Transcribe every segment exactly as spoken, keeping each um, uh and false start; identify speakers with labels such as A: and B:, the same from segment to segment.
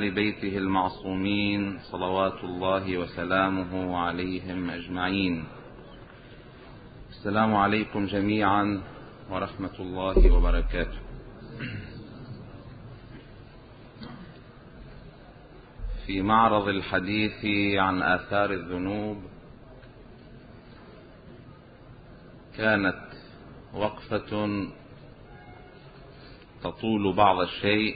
A: آل بيته المعصومين صلوات الله وسلامه عليهم أجمعين. السلام عليكم جميعا ورحمة الله وبركاته. في معرض الحديث عن آثار الذنوب كانت وقفة تطول بعض الشيء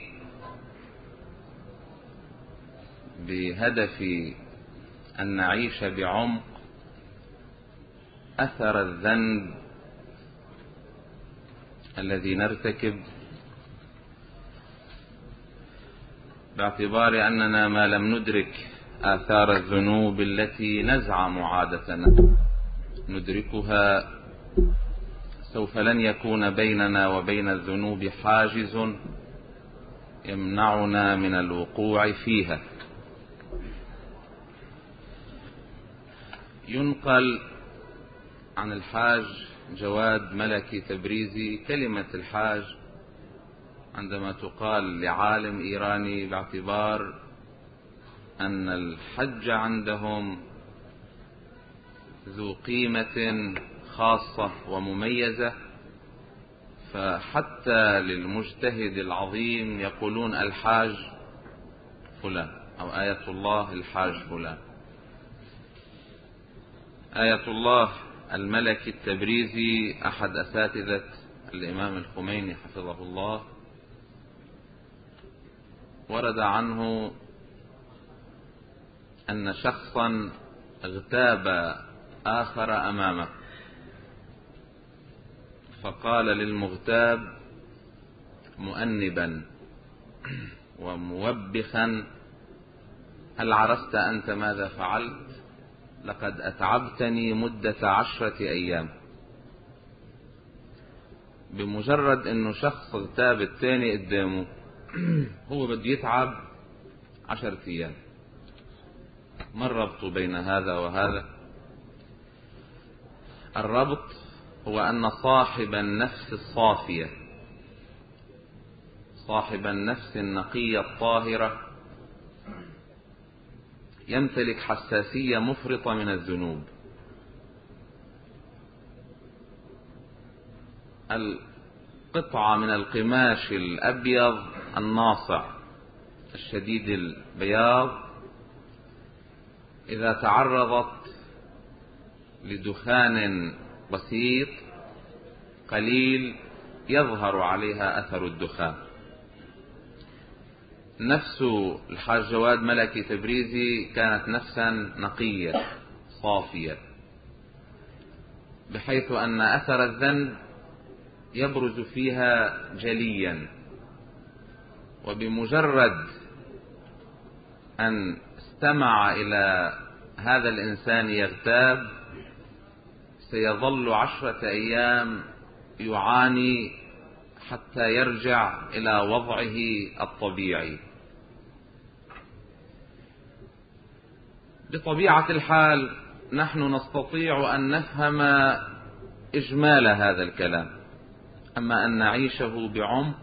A: بهدف أن نعيش بعمق أثر الذنب الذي نرتكب، باعتبار أننا ما لم ندرك آثار الذنوب التي نزعم عادة ندركها سوف لن يكون بيننا وبين الذنوب حاجز يمنعنا من الوقوع فيها. ينقل عن الحاج جواد ملكي تبريزي كلمة الحاج عندما تقال لعالم إيراني، باعتبار أن الحج عندهم ذو قيمة خاصة ومميزة، فحتى للمجتهد العظيم يقولون الحاج فلان أو آية الله الحاج فلان. آية الله الملكي التبريزي أحد أساتذة الإمام الخميني حفظه الله، ورد عنه أن شخصا اغتاب آخر أمامه، فقال للمغتاب مؤنبا وموبخا: هل عرفت أنت ماذا فعلت؟ لقد أتعبتني مدة عشرة أيام. بمجرد أنه شخص اغتاب الثاني قدامه هو بده يتعب عشرة أيام. ما الربط بين هذا وهذا؟ الربط هو أن صاحب النفس الصافية، صاحب النفس النقية الطاهرة، يمتلك حساسية مفرطة من الذنوب. القطعة من القماش الأبيض الناصع الشديد البياض إذا تعرضت لدخان بسيط قليل يظهر عليها أثر الدخان. نفس الحاج جواد ملكي تبريزي كانت نفسا نقية صافية، بحيث أن أثر الذنب يبرز فيها جليا، وبمجرد أن استمع إلى هذا الإنسان يغتاب سيظل عشرة أيام يعاني حتى يرجع إلى وضعه الطبيعي. بطبيعة الحال نحن نستطيع أن نفهم إجمال هذا الكلام، أما أن نعيشه بعمق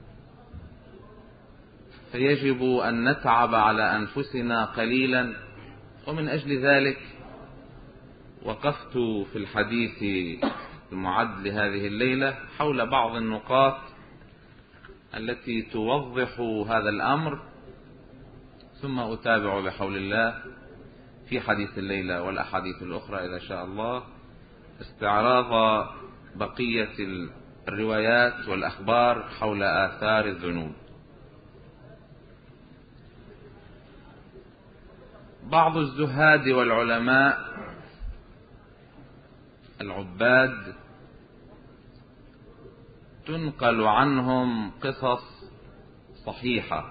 A: فيجب أن نتعب على أنفسنا قليلا. ومن أجل ذلك وقفت في الحديث المعد لهذه الليلة حول بعض النقاط التي توضح هذا الأمر، ثم أتابع بحول الله في حديث الليلة والأحاديث الأخرى إذا شاء الله استعراض بقية الروايات والأخبار حول آثار الذنوب. بعض الزهاد والعلماء العباد تنقل عنهم قصص صحيحة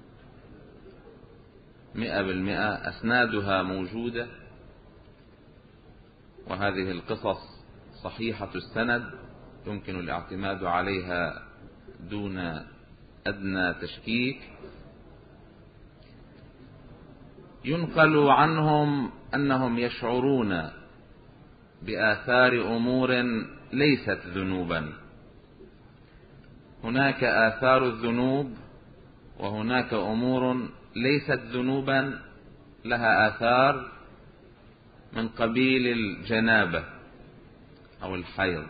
A: مئة بالمئة، أسنادها موجودة، وهذه القصص صحيحة السند يمكن الاعتماد عليها دون أدنى تشكيك. ينقل عنهم أنهم يشعرون بآثار أمور ليست ذنوبا. هناك آثار الذنوب وهناك أمور ليست ذنوبا لها آثار من قبيل الجنابة أو الحيض.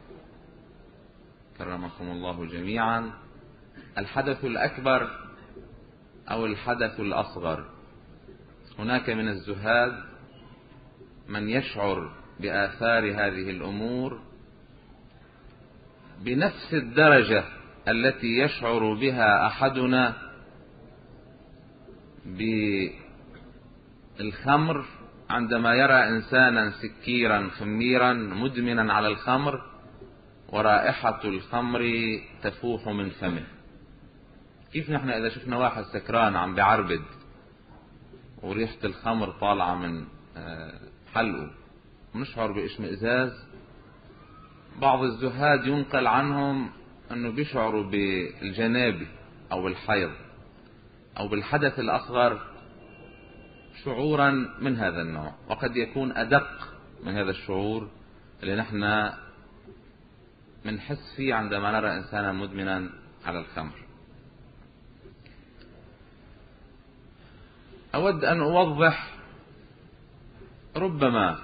A: كرمكم الله جميعا. الحدث الأكبر أو الحدث الأصغر، هناك من الزهاد من يشعر بآثار هذه الأمور بنفس الدرجة التي يشعر بها أحدنا بالخمر عندما يرى إنسانا سكيرا خميرا مدمنا على الخمر ورائحة الخمر تفوح من فمه. كيف نحن إذا شفنا واحد سكران عم بعربد وريحة الخمر طالعة من حلقه ونشعر باشمئزاز؟ بعض الزهاد ينقل عنهم أنه بيشعروا بالجنابة أو الحيض أو بالحدث الأصغر شعورا من هذا النوع، وقد يكون أدق من هذا الشعور اللي نحن منحس فيه عندما نرى إنسانا مدمنا على الخمر. أود أن أوضح، ربما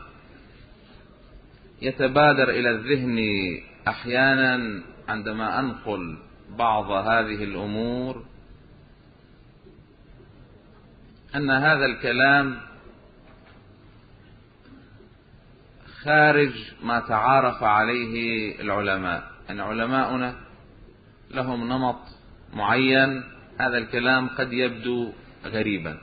A: يتبادر إلى الذهن أحيانا عندما أنقل بعض هذه الأمور أن هذا الكلام خارج ما تعارف عليه العلماء، أن علماؤنا لهم نمط معين. هذا الكلام قد يبدو غريبا.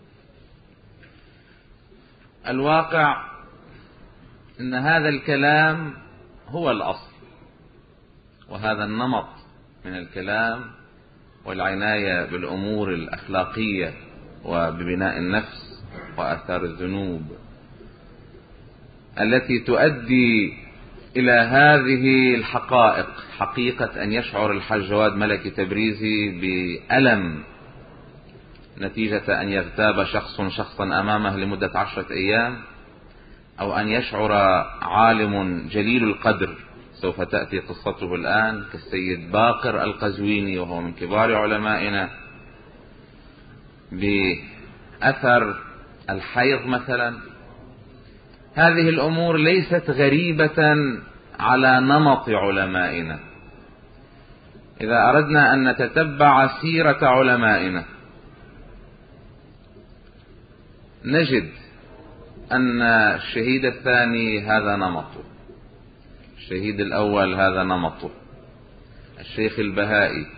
A: الواقع أن هذا الكلام هو الأصل، وهذا النمط من الكلام والعناية بالأمور الأخلاقية وببناء النفس وآثار الذنوب التي تؤدي إلى هذه الحقائق، حقيقة أن يشعر الحاج جواد ملكي تبريزي بألم نتيجة أن يغتاب شخص شخصا أمامه لمدة عشرة أيام، أو أن يشعر عالم جليل القدر سوف تأتي قصته الآن كالسيد باقر القزويني وهو من كبار علمائنا بأثر الحيض مثلا. هذه الأمور ليست غريبة على نمط علمائنا. إذا أردنا أن نتتبع سيرة علمائنا نجد أن الشهيد الثاني هذا نمطه، الشهيد الأول هذا نمطه، الشيخ البهائي،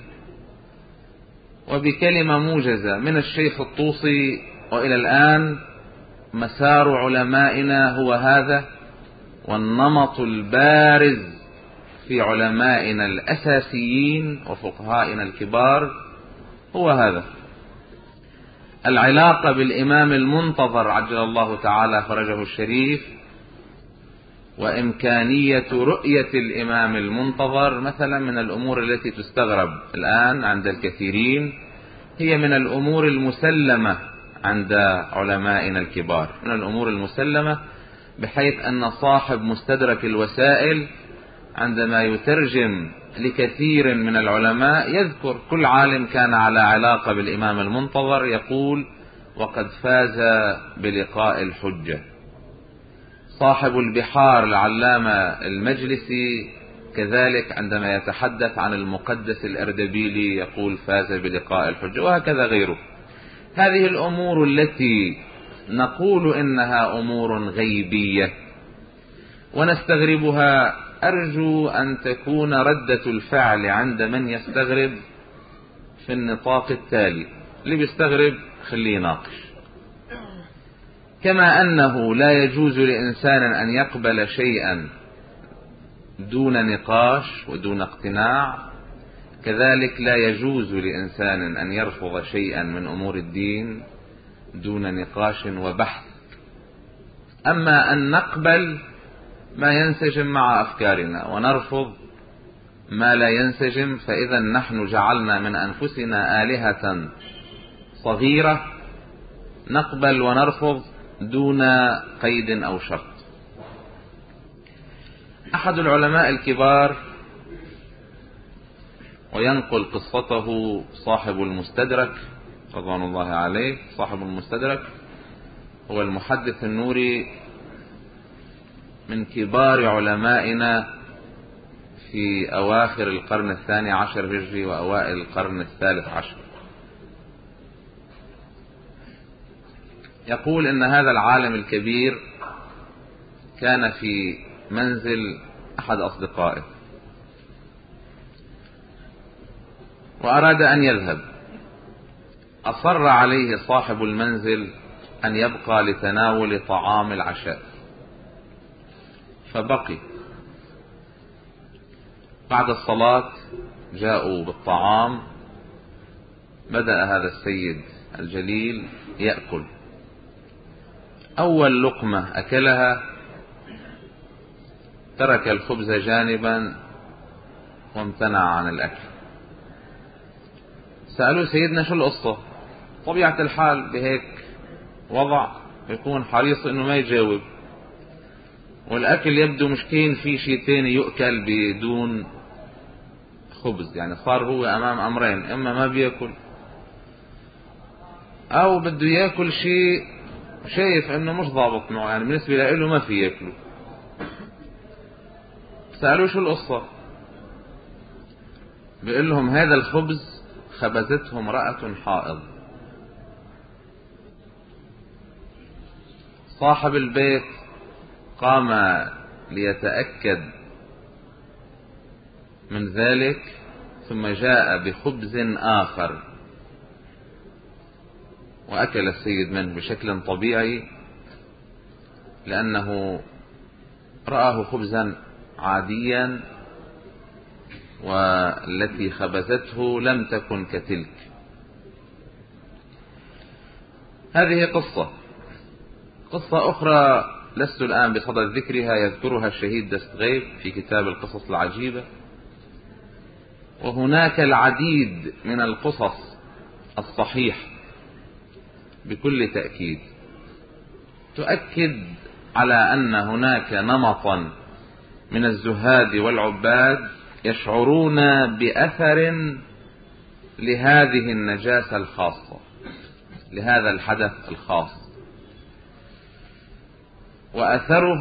A: وبكلمة موجزة من الشيخ الطوسي وإلى الآن مسار علمائنا هو هذا. والنمط البارز في علمائنا الأساسيين وفقهائنا الكبار هو هذا. العلاقة بالإمام المنتظر عجل الله تعالى فرجه الشريف وإمكانية رؤية الإمام المنتظر مثلا من الأمور التي تستغرب الآن عند الكثيرين، هي من الأمور المسلمة عند علمائنا الكبار، من الأمور المسلمة، بحيث أن صاحب مستدرك الوسائل عندما يترجم لكثير من العلماء يذكر كل عالم كان على علاقة بالإمام المنتظر يقول وقد فاز بلقاء الحجة. صاحب البحار العلامة المجلسي كذلك عندما يتحدث عن المقدس الأردبيلي يقول فاز بلقاء الحجة، وهكذا غيره. هذه الأمور التي نقول إنها أمور غيبية ونستغربها، أرجو أن تكون ردة الفعل عند من يستغرب في النطاق التالي. اللي بيستغرب خليه يناقش. كما أنه لا يجوز لإنسان أن يقبل شيئا دون نقاش ودون اقتناع، كذلك لا يجوز لإنسان أن يرفض شيئا من أمور الدين دون نقاش وبحث. أما أن نقبل ما ينسجم مع أفكارنا ونرفض ما لا ينسجم، فإذا نحن جعلنا من أنفسنا آلهة صغيرة نقبل ونرفض دون قيد أو شرط. أحد العلماء الكبار، وينقل قصته صاحب المستدرك، رضوان الله عليه صاحب المستدرك، هو المحدث النوري من كبار علمائنا في أواخر القرن الثاني عشر هجري وأوائل القرن الثالث عشر. يقول إن هذا العالم الكبير كان في منزل أحد أصدقائه وأراد أن يذهب، أصر عليه صاحب المنزل أن يبقى لتناول طعام العشاء، فبقي. بعد الصلاة جاءوا بالطعام، بدأ هذا السيد الجليل يأكل. أول لقمة أكلها ترك الخبز جانبا وامتنع عن الأكل. سألوا سيدنا شو القصة؟ طبيعة الحال بهيك وضع يكون حريص انه ما يجاوب، والاكل يبدو مشكين في شيء تاني يؤكل بدون خبز، يعني صار هو امام امرين، اما ما بياكل او بده ياكل شيء شايف انه مش ضابط معه، يعني بالنسبة له ما في ياكله. سألوا شو القصة؟ بيقول لهم هذا الخبز خبزته امرأة حائض. صاحب البيت قام ليتأكد من ذلك، ثم جاء بخبز آخر وأكل السيد منه بشكل طبيعي، لأنه رآه خبزا عاديا والتي خبزته لم تكن كتلك. هذه قصة. قصة أخرى لست الآن بصدد ذكرها، يذكرها الشهيد دستغيب في كتاب القصص العجيبة. وهناك العديد من القصص الصحيح بكل تأكيد تؤكد على أن هناك نمطا من الزهاد والعباد يشعرون بأثر لهذه النجاسة الخاصة، لهذا الحدث الخاص، وأثره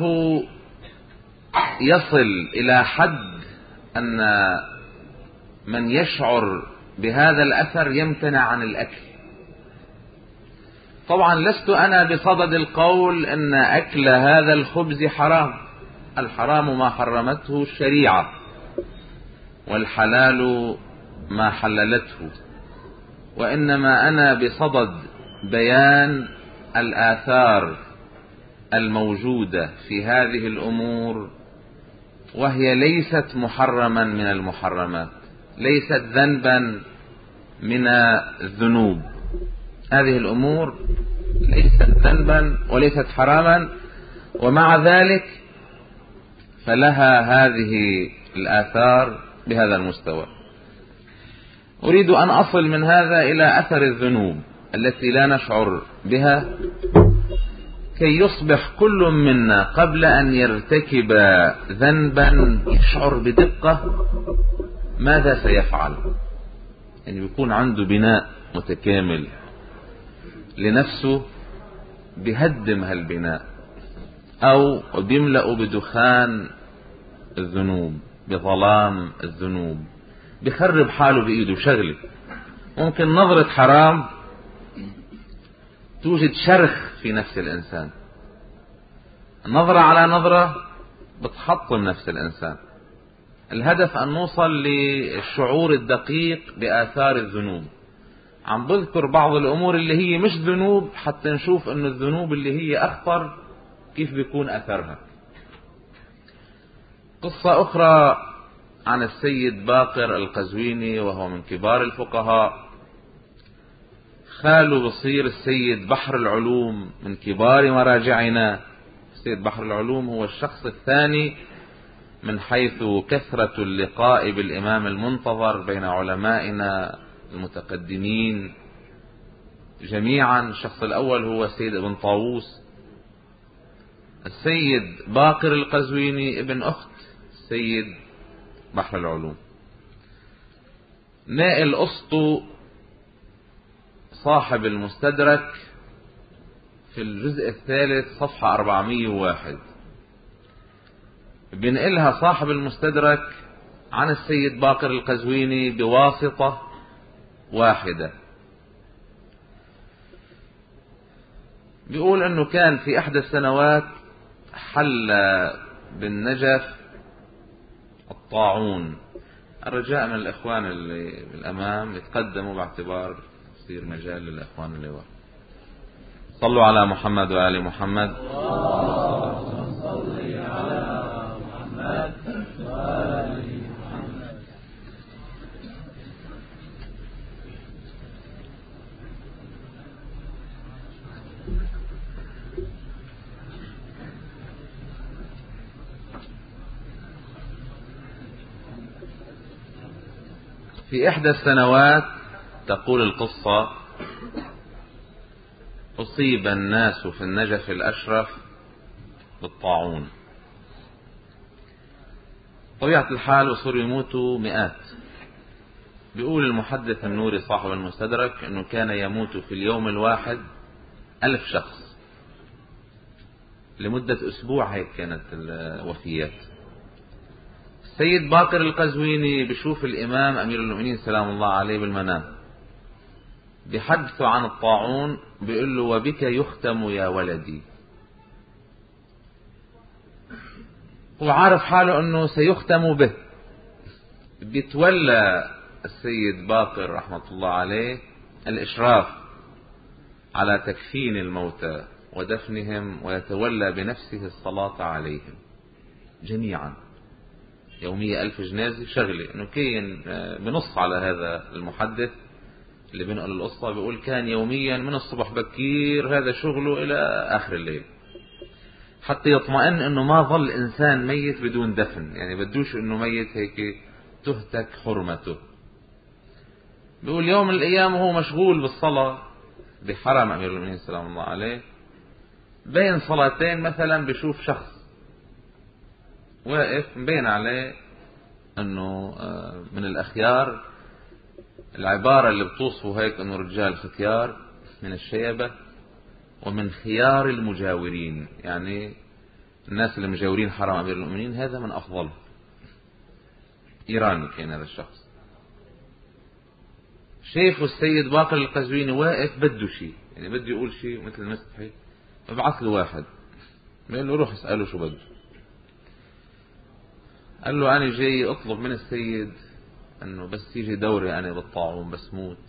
A: يصل إلى حد أن من يشعر بهذا الأثر يمتنع عن الأكل. طبعا لست أنا بصدد القول أن أكل هذا الخبز حرام، الحرام ما حرمته الشريعة والحلال ما حللته، وإنما أنا بصدد بيان الآثار الموجودة في هذه الأمور، وهي ليست محرما من المحرمات، ليست ذنبا من الذنوب. هذه الأمور ليست ذنبا وليست حراما، ومع ذلك فلها هذه الآثار بهذا المستوى. أريد أن أصل من هذا إلى أثر الذنوب التي لا نشعر بها، كي يصبح كل منا قبل أن يرتكب ذنبا يشعر بدقة ماذا سيفعل، يعني يكون عنده بناء متكامل لنفسه بهدم هالبناء، أو بيملأ بدخان الذنوب، بظلام الذنوب، بخرب حاله بإيده شغله. ممكن نظرة حرام توجد شرخ في نفس الإنسان، نظرة على نظرة بتحطم نفس الإنسان. الهدف أن نوصل للشعور الدقيق بآثار الذنوب. عم بذكر بعض الأمور اللي هي مش ذنوب حتى نشوف أن الذنوب اللي هي أخطر كيف بيكون أثرها. قصة أخرى عن السيد باقر القزويني، وهو من كبار الفقهاء، خاله بصير السيد بحر العلوم من كبار مراجعنا. السيد بحر العلوم هو الشخص الثاني من حيث كثرة اللقاء بالإمام المنتظر بين علمائنا المتقدمين جميعا. الشخص الأول هو السيد ابن طاووس. السيد باقر القزويني ابن أخت السيد بحر العلوم، نائل أسطو صاحب المستدرك في الجزء الثالث صفحة أربعمائة وواحد بينقلها صاحب المستدرك عن السيد باقر القزويني بواسطة واحدة. بيقول انه كان في احدى السنوات حل بالنجف الطاعون. الرجاء من الاخوان اللي بالامام يتقدموا باعتبار يصير مجال للاخوان اللي ورا. صلوا على محمد وآل محمد. صلي على محمد وآل محمد. في إحدى السنوات تقول القصة أصيب الناس في النجف الأشرف بالطاعون. طبيعة الحال وصاروا يموتوا مئات. بيقول المحدث النوري صاحب المستدرك أنه كان يموت في اليوم الواحد ألف شخص. لمدة أسبوع هيك كانت الوفيات. السيد باقر القزويني بشوف الإمام أمير المؤمنين سلام الله عليه بالمنام، بحدثه عن الطاعون، بيقول له وبك يختم يا ولدي. هو عارف حاله أنه سيختم به. بيتولى السيد باقر رحمة الله عليه الإشراف على تكفين الموتى ودفنهم، ويتولى بنفسه الصلاة عليهم جميعا. يومية ألف جنازة شغلة. إنه كان بنص على هذا المحدث اللي بينقل القصة، بيقول كان يوميا من الصبح بكير هذا شغله إلى آخر الليل، حتى يطمئن إنه ما ظل إنسان ميت بدون دفن. يعني بدوش إنه ميت هيك تهتك حرمته. بيقول يوم من الأيام وهو مشغول بالصلاة بحرم أمير المؤمنين سلام الله عليه، بين صلاتين مثلا بشوف شخص واقف مبين عليه انه من الاخيار. العبارة اللي بتوصفه هيك انه رجال ختيار من الشيبة ومن خيار المجاورين، يعني الناس اللي مجاورين حرم امير المؤمنين هذا من افضل. ايراني كان هذا الشخص. شايفه السيد باقر القزويني واقف بده شيء، يعني بده يقول شيء مثل المستحي، فبعث له واحد بيقول له روح اسأله شو بده. قال له أنا جاي أطلب من السيد أنه بس يجي دوري أنا بالطاعون بس موت.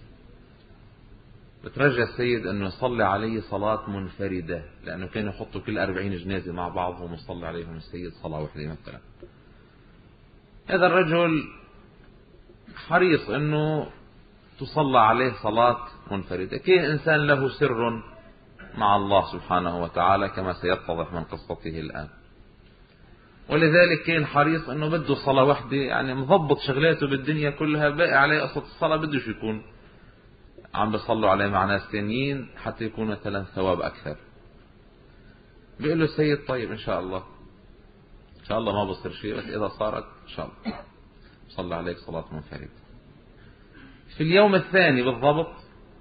A: بترجى السيد أنه يصلي علي صلاة منفردة، لأنه كانوا يحطوا كل أربعين جنازة مع بعضهم ويصلي عليهم السيد صلاة واحدة مثلا. هذا الرجل حريص أنه تصلى عليه صلاة منفردة. كان إنسان له سر مع الله سبحانه وتعالى كما سيتضح من قصته الآن، ولذلك كان حريص انه بده صلاة واحدة، يعني مضبط شغلاته بالدنيا كلها، باقي عليه قصة الصلاة بدوش يكون عم بيصلوا عليه مع ناس تانيين حتى يكون مثلا ثواب اكثر. بيقول له السيد طيب ان شاء الله ان شاء الله ما بصير شيء، بس اذا صارت ان شاء الله صلى عليك صلاة منفردة. في اليوم الثاني بالضبط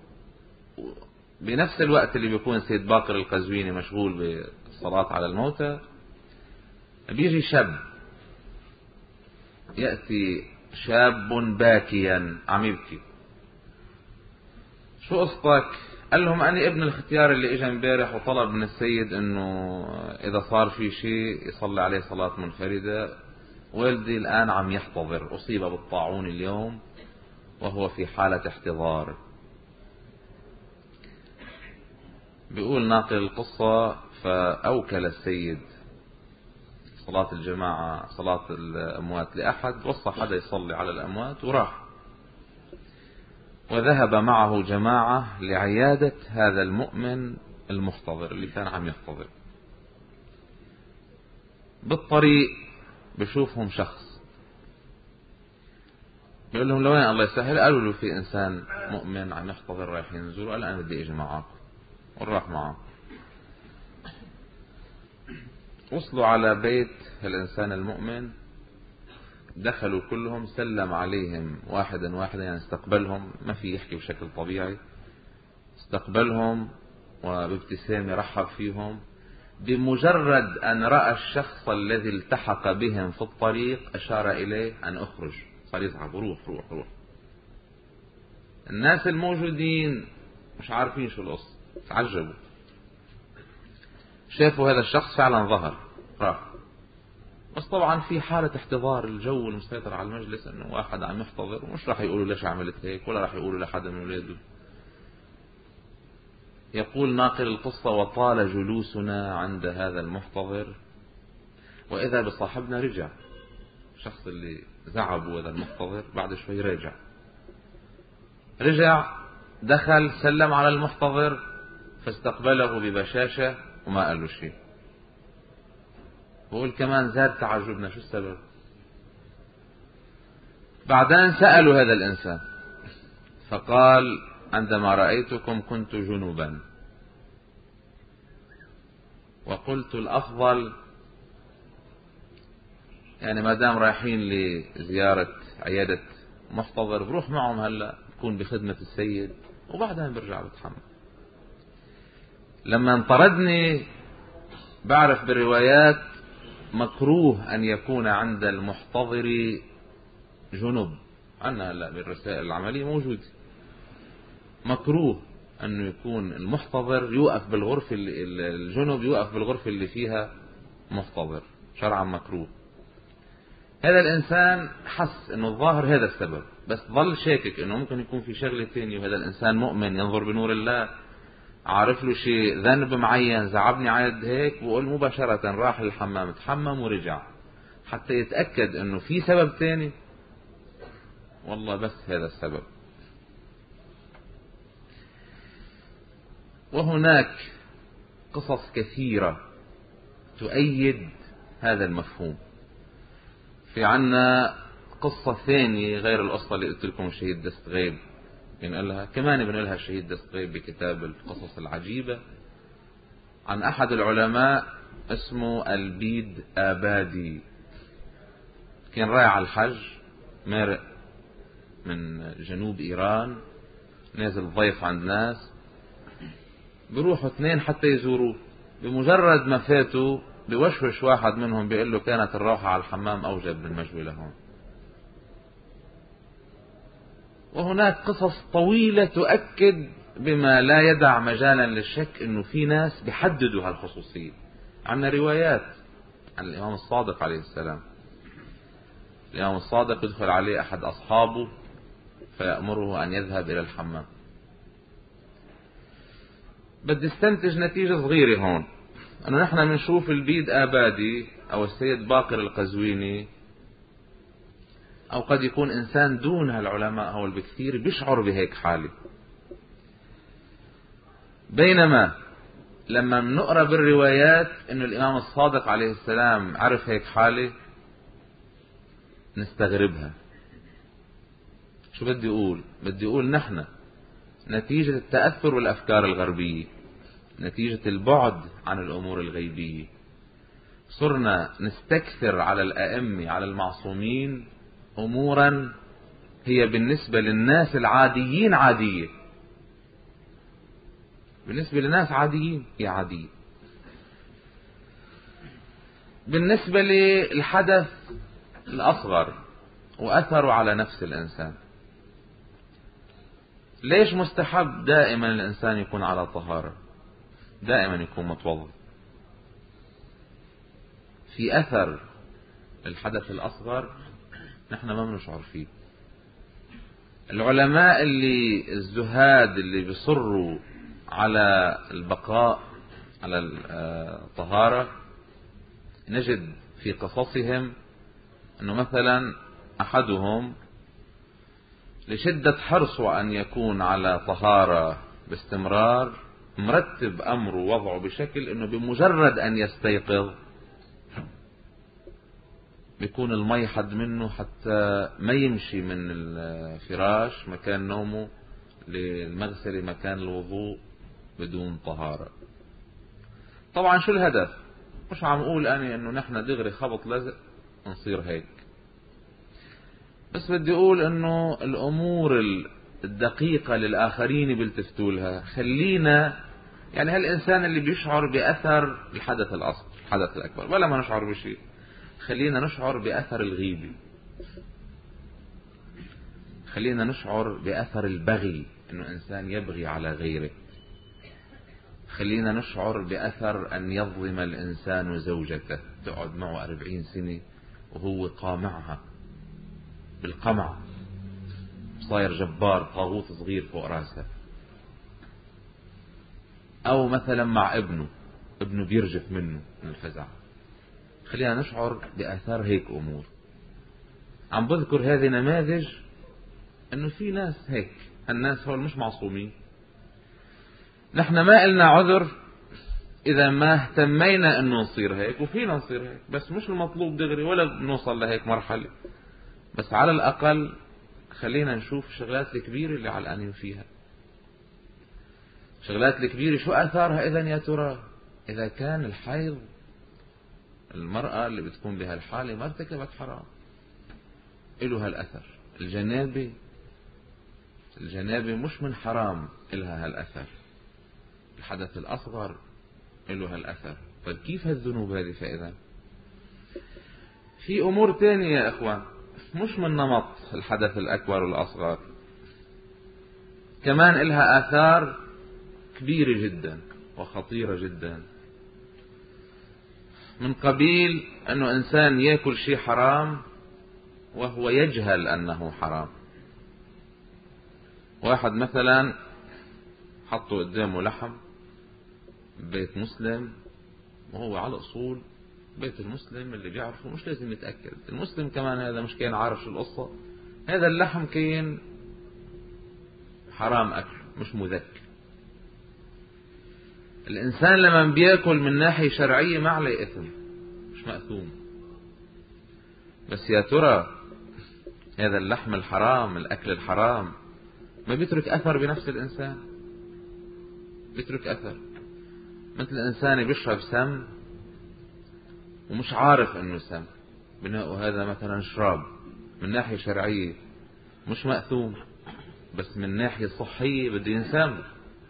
A: بنفس الوقت اللي بيكون السيد باقر القزويني مشغول بالصلاة على الموتى، بيجي شاب، يأتي شاب باكيا عم يبكي. شو قصتك؟ قال لهم أنا ابن الختيار اللي اجى امبارح وطلب من السيد انه اذا صار في شيء يصلي عليه صلاة منفردة. والدي الان عم يحتضر، اصيب بالطاعون اليوم وهو في حالة احتضار. بيقول ناقل القصة فأوكل السيد صلاة الجماعة صلاة الأموات لأحد، وصى حدا يصلي على الأموات وراح، وذهب معه جماعة لعيادة هذا المؤمن المحتضر اللي كان عم يحتضر. بالطريق بشوفهم شخص بيقول لهم لوين الله يسهل؟ قالوا له في إنسان مؤمن عم يحتضر رايح ينزل. قال أنا بدي أجي معاكم، وراح معه. وصلوا على بيت الإنسان المؤمن، دخلوا كلهم، سلم عليهم واحدا واحدا، يعني استقبلهم، ما في يحكي بشكل طبيعي، استقبلهم وبابتسامة رحب فيهم. بمجرد أن رأى الشخص الذي التحق بهم في الطريق أشار إليه أن أخرج، صار يزعب روح روح روح. الناس الموجودين مش عارفين شو القصة، تعجبوا، شافوا هذا الشخص فعلا ظهر راح. بس طبعا في حالة احتضار الجو المسيطر على المجلس، انه واحد عم يحتضر ومش راح يقولوا ليش عملت هيك، ولا راح يقولوا لحدا من اولاده. يقول ناقل القصة: وطال جلوسنا عند هذا المحتضر، واذا بصاحبنا رجع، الشخص اللي زعبوا هذا المحتضر بعد شوي رجع رجع دخل سلم على المحتضر فاستقبله ببشاشة وما قال له شيء. بقول كمان زاد تعجبنا، شو السبب؟ بعدين سألوا هذا الإنسان فقال: عندما رأيتكم كنت جنوبا، وقلت الأفضل يعني ما دام رايحين لزيارة عيادة محتضر بروح معهم هلا، بكون بخدمة السيد وبعدين برجع بتحمل. لما انطردني بعرف بالروايات مكروه أن يكون عند المحتضر جنوب، عنا هلا بالرسائل العملية موجود مكروه أنه يكون المحتضر يوقف بالغرفة اللي الجنوب يوقف بالغرفة اللي فيها محتضر، شرعا مكروه. هذا الإنسان حس أنه الظاهر هذا السبب، بس ظل شاكك أنه ممكن يكون في شغلة ثانية، وهذا الإنسان مؤمن ينظر بنور الله، عارف له شيء ذنب معين زعبني عيد هيك، وقول مباشرة راح للحمام تحمم ورجع حتى يتأكد أنه في سبب ثاني. والله بس هذا السبب. وهناك قصص كثيرة تؤيد هذا المفهوم. في عنا قصة ثانية غير القصة اللي قلت لكم الشهيد دستغيب بنقلها، كمان بنقلها الشهيد دستغيب بكتاب القصص العجيبة، عن أحد العلماء اسمه البيد آبادي. كان رايح على الحج، مارق من جنوب إيران، نازل ضيف عند ناس، بيروحوا اثنين حتى يزوروه. بمجرد ما فاتوا بوشوش واحد منهم بيقول له: كانت الروحة على الحمام أوجب من مجوي لهون. وهناك قصص طويلة تؤكد بما لا يدع مجالا للشك انه في ناس بيحددوا هالخصوصية. عندنا روايات عن الإمام الصادق عليه السلام. الإمام الصادق يدخل عليه أحد أصحابه فيأمره أن يذهب إلى الحمام. بدي استنتج نتيجة صغيرة هون، أنه نحن بنشوف البيد آبادي أو السيد باقر القزويني أو قد يكون إنسان دون هالعلماء هول بكثير بيشعر بهيك حالة، بينما لما بنقرأ بالروايات إنه الإمام الصادق عليه السلام عرف هيك حالة نستغربها. شو بدي أقول؟ بدي أقول نحن نتيجة التأثر والأفكار الغربية، نتيجة البعد عن الأمور الغيبية، صرنا نستكثر على الأئمة على المعصومين أمورا هي بالنسبة للناس العاديين عادية، بالنسبة للناس عاديين هي عادية، بالنسبة للحدث الأصغر وأثره على نفس الإنسان. ليش مستحب دائما الإنسان يكون على طهارة، دائما يكون متوضئ؟ في أثر الحدث الأصغر نحن ما بنشعر فيه. العلماء اللي الزهاد اللي بيصروا على البقاء على الطهارة نجد في قصصهم أنه مثلا أحدهم لشدة حرصه أن يكون على طهارة باستمرار مرتب أمره ووضعه بشكل أنه بمجرد أن يستيقظ بيكون المي حد منه حتى ما يمشي من الفراش مكان نومه للمغسلة مكان الوضوء بدون طهارة. طبعا شو الهدف؟ مش عم اقول أنا أنه نحن دغري خبط لزق نصير هيك، بس بدي أقول أنه الأمور الدقيقة للآخرين بيلتفتوا لها. خلينا يعني هالإنسان اللي بيشعر بأثر الحدث الأصغر الحدث الأكبر ولا ما نشعر بشيء، خلينا نشعر بأثر الغيبة، خلينا نشعر بأثر البغي، إنه إنسان يبغي على غيره، خلينا نشعر بأثر أن يظلم الإنسان زوجته، تقعد معه أربعين سنة وهو قامعها بالقمع، صاير جبار طاغوت صغير فوق راسه. أو مثلا مع ابنه، ابنه بيرجف منه من الفزع، خلينا نشعر بآثار هيك أمور. عم بذكر هذه نماذج أنه في ناس هيك، الناس هول مش معصومين. نحن ما إلنا عذر إذا ما اهتمينا أنه نصير هيك، وفينا نصير هيك، بس مش المطلوب دغري ولا نوصل لهيك مرحلة، بس على الأقل خلينا نشوف الشغلات الكبيرة اللي علقانين فيها. الشغلات الكبيرة شو أثارها إذن يا ترى؟ إذا كان الحيض، المرأة اللي بتكون بهالحالة ما ارتكبت حرام، إله هالأثر. الجنابة، الجنابة مش من حرام إلها هالأثر. الحدث الأصغر إله هالأثر. طيب كيف هالذنوب هذه فإذا؟ في أمور تانية يا إخوان مش من نمط الحدث الأكبر والأصغر، كمان إلها آثار كبيرة جدا وخطيرة جدا، من قبيل أنه إنسان يأكل شيء حرام وهو يجهل أنه حرام. واحد مثلا حطوا قدامه لحم بيت مسلم، وهو على أصول بيت المسلم اللي بيعرفه مش لازم يتأكد، المسلم كمان هذا مش كان عارف شو القصة، هذا اللحم كان حرام أكله مش مذكر. الإنسان لما بيأكل من ناحية شرعية ما عليه إثم، مش مأثوم، بس يا ترى هذا اللحم الحرام، الأكل الحرام ما بيترك أثر بنفس الإنسان؟ بيترك أثر. مثل الإنسان بيشرب سم ومش عارف أنه سم، بناء هذا مثلا شراب من ناحية شرعية مش مأثوم، بس من ناحية صحية بده ينسم.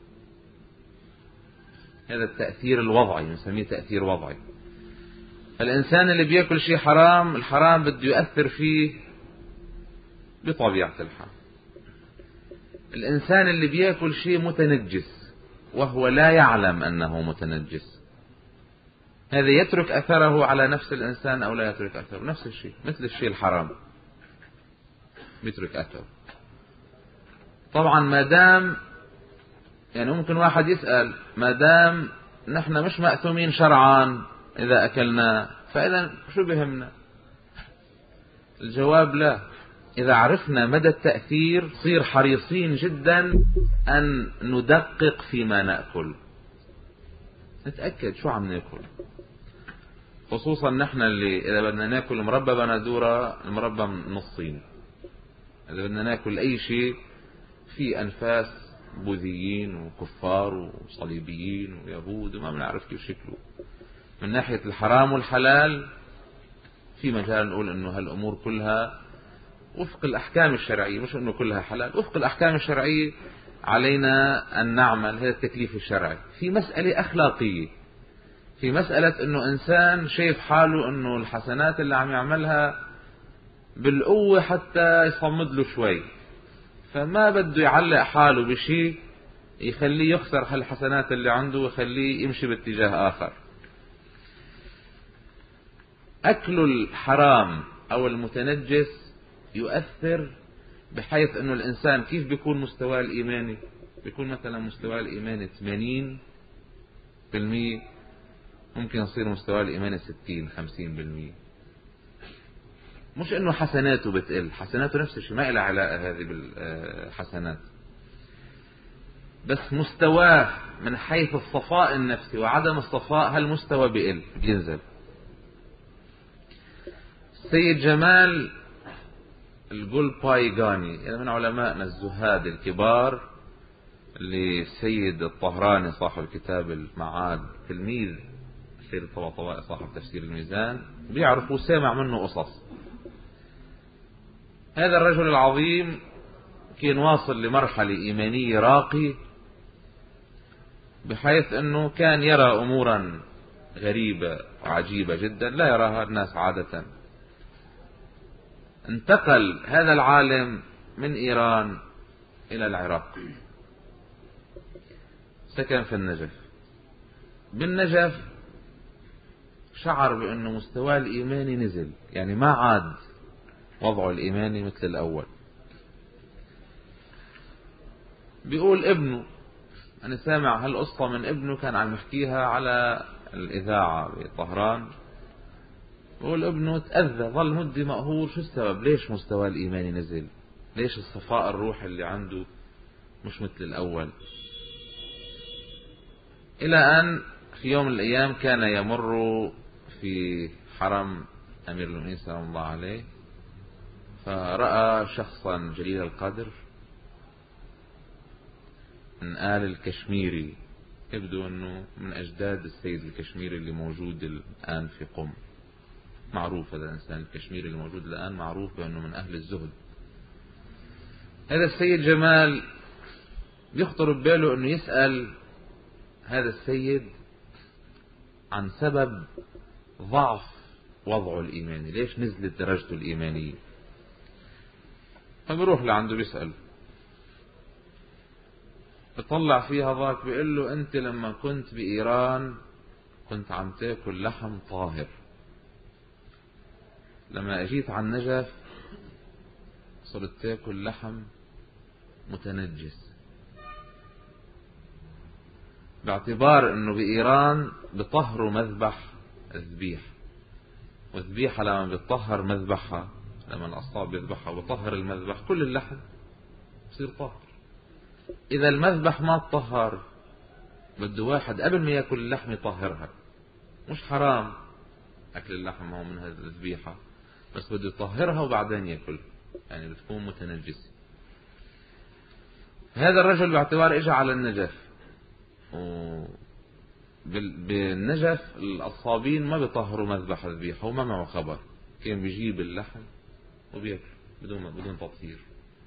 A: هذا التأثير الوضعي نسميه تأثير وضعي. الإنسان اللي بيأكل شيء حرام، الحرام بده يؤثر فيه بطبيعة الحال. الإنسان اللي بيأكل شيء متنجس وهو لا يعلم أنه متنجس، هذا يترك أثره على نفس الإنسان أو لا يترك أثره؟ نفس الشيء، مثل الشيء الحرام يترك أثره. طبعا ما دام يعني ممكن واحد يسأل، ما دام نحن مش مأثومين شرعا إذا أكلنا فإذا شو بهمنا؟ الجواب لا. إذا عرفنا مدى التأثير صير حريصين جدا أن ندقق فيما نأكل، نتأكد شو عم نأكل، خصوصا نحن اللي إذا بدنا نأكل مربى بندورة، المربى نصين. إذا بدنا نأكل أي شيء في أنفاس بوذيين وكفار وصليبيين ويهود وما بنعرف كيف شكله. من ناحية الحرام والحلال في مجال نقول إنه هالأمور كلها وفق الأحكام الشرعية، مش إنه كلها حلال، وفق الأحكام الشرعية علينا أن نعمل هذا التكليف الشرعي. في مسألة أخلاقية، في مسألة إنه إنسان شايف حاله إنه الحسنات اللي عم يعملها بالقوة حتى يصمد له شوي، فما بده يعلق حاله بشيء يخليه يخسر هالحسنات اللي عنده ويخليه يمشي باتجاه آخر. أكل الحرام أو المتنجس يؤثر بحيث أنه الإنسان كيف بيكون مستواه الإيماني، بيكون مثلا مستواه الإيماني ثمانين بالمئة، ممكن يصير مستواه الإيماني ستين خمسين بالمئة. مش أنه حسناته بتقل، حسناته نفس الشيء، ما إلها علاقة هذه بالحسنات، بس مستواه من حيث الصفاء النفسي وعدم الصفاء هالمستوى بيقل بينزل. السيد جمال الجولبايغاني يعني من علمائنا الزهاد الكبار، اللي السيد الطهراني صاحب كتاب المعاد تلميذ السيد الطباطبائي صاحب تفسير الميزان بيعرفوا، سامع منه قصص. هذا الرجل العظيم كان واصل لمرحلة إيمانية راقية بحيث أنه كان يرى أمورا غريبة وعجيبة جدا لا يراها الناس عادة. انتقل هذا العالم من إيران إلى العراق، سكن في النجف. بالنجف شعر بأنه مستواه الإيماني نزل، يعني ما عاد وضعه الإيماني مثل الأول. بيقول ابنه، أنا سامع هالقصة من ابنه كان عم يحكيها على الإذاعة بطهران. بيقول ابنه تأذى، ظل مدة مقهور، شو السبب؟ ليش مستواه الإيماني نزل؟ ليش الصفاء الروح اللي عنده مش مثل الأول؟ إلى أن في يوم من الأيام كان يمر في حرم أمير المؤمنين سلام الله عليه، فرأى شخصا جليل القدر من آل الكشميري، يبدو أنه من أجداد السيد الكشميري اللي موجود الآن في قم. معروف هذا الإنسان الكشميري اللي موجود الآن، معروف بأنه من أهل الزهد. هذا السيد جمال يخطر بباله أنه يسأل هذا السيد عن سبب ضعف وضعه الإيماني، ليش نزلت درجته الإيمانية. فبيروح لعنده بيسأل، بطلع فيها ضاك، بيقول له أنت لما كنت بإيران كنت عم تاكل لحم طاهر، لما أجيت على النجف صرت تاكل لحم متنجس، باعتبار أنه بإيران بطهروا مذبح الذبيح، والذبيحة لما بتطهر مذبحها، لما الأصحاب بيذبحها وبطهر المذبح كل اللحم بصير طاهر. إذا المذبح ما تطهر بده واحد قبل ما يأكل اللحم يطهرها. مش حرام أكل اللحم هو من هذه الذبيحة، بس بده يطهرها وبعدين يأكل، يعني بتكون متنجسة. هذا الرجل باعتبار إجا على النجف، بالنجف الأصابين ما بيطهروا مذبح الذبيحة وما معه خبر، كان بيجيب اللحم وبيأكل بدون بدون تطهير.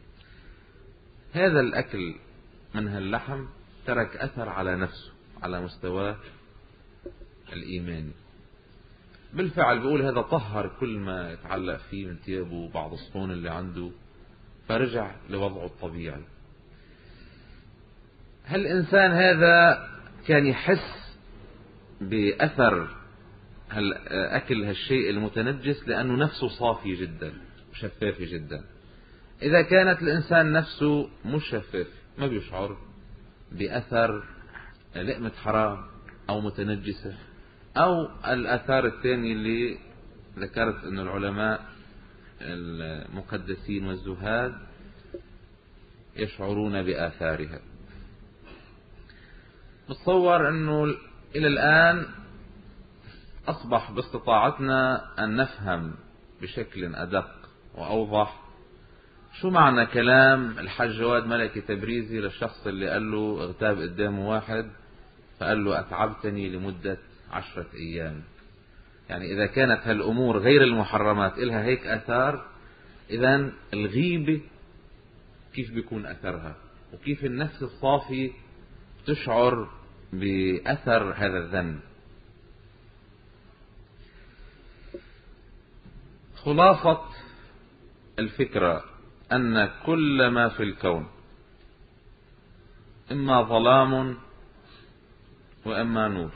A: هذا الأكل من هاللحم ترك أثر على نفسه، على مستواه الإيماني. بالفعل بيقول هذا طهر كل ما يتعلق فيه من ثيابه وبعض الصحون اللي عنده، فرجع لوضعه الطبيعي. هل الإنسان هذا كان يحس بأثر أكل هالشيء المتنجس لأنه نفسه صافي جدا وشفافي جدا. إذا كانت الإنسان نفسه مش شفاف ما بيشعر بأثر لقمة حرام أو متنجسة، أو الأثار الثانية اللي ذكرت أن العلماء المقدسين والزهاد يشعرون بآثارها. بتصور أنه إلى الآن أصبح باستطاعتنا أن نفهم بشكل أدق وأوضح شو معنى كلام الحاج جواد ملكي تبريزي للشخص اللي قال له اغتاب قدامه واحد فقال له أتعبتني لمدة عشرة أيام. يعني إذا كانت هالأمور غير المحرمات إلها هيك أثار، إذن الغيبة كيف بيكون أثرها، وكيف النفس الصافي تشعر بأثر هذا الذنب. خلاصة الفكرة أن كل ما في الكون إما ظلام وإما نور.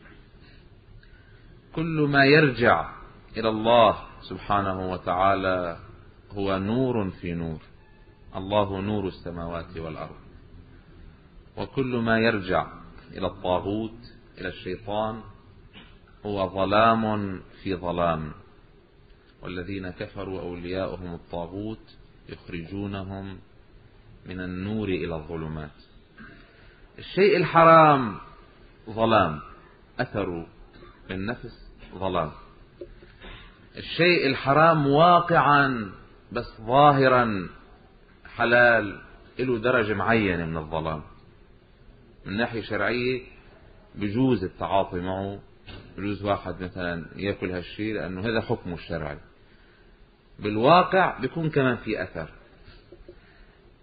A: كل ما يرجع إلى الله سبحانه وتعالى هو نور في نور، الله نور السماوات والأرض. وكل ما يرجع إلى الطاغوت إلى الشيطان هو ظلام في ظلام. والذين كفروا أولياؤهم الطاغوت يخرجونهم من النور إلى الظلمات. الشيء الحرام ظلام، أثره بالنفس ظلام. الشيء الحرام واقعا بس ظاهرا حلال له درجة معينة من الظلام. من ناحية شرعية بجوز التعاطي معه، بجوز واحد مثلا يأكل هالشيء لأنه هذا حكمه الشرعي، بالواقع بيكون كمان في أثر.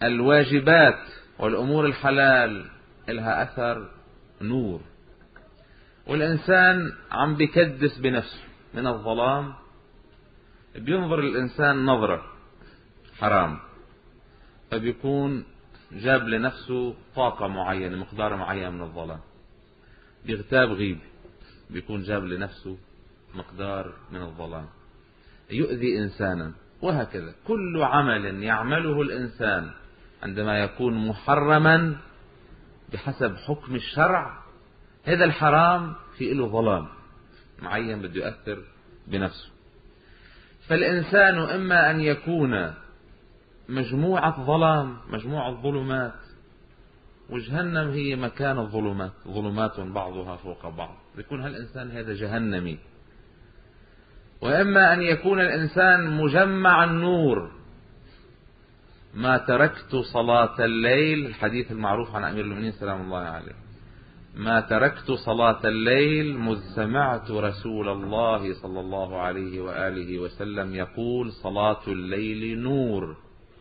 A: الواجبات والأمور الحلال لها أثر نور، والإنسان عم بيكدس بنفسه من الظلام. بينظر الإنسان نظرة حرام، فبيكون جاب لنفسه طاقة معينة، مقدار معين من الظلام. بيغتاب غيب، بيكون جاب لنفسه مقدار من الظلام. يؤذي إنسانا، وهكذا كل عمل يعمله الإنسان عندما يكون محرما بحسب حكم الشرع، هذا الحرام في له ظلام معين بده يؤثر بنفسه. فالإنسان إما أن يكون مجموعة ظلام، مجموعة ظلمات، وجهنم هي مكان الظلمات، ظلمات بعضها فوق بعض، يكون هالإنسان هذا جهنمي. وإما أن يكون الإنسان مجمع النور. ما تركت صلاة الليل، الحديث المعروف عن أمير المؤمنين سلام الله عليه، ما تركت صلاة الليل مذ سمعت رسول الله صلى الله عليه وآله وسلم يقول صلاة الليل نور.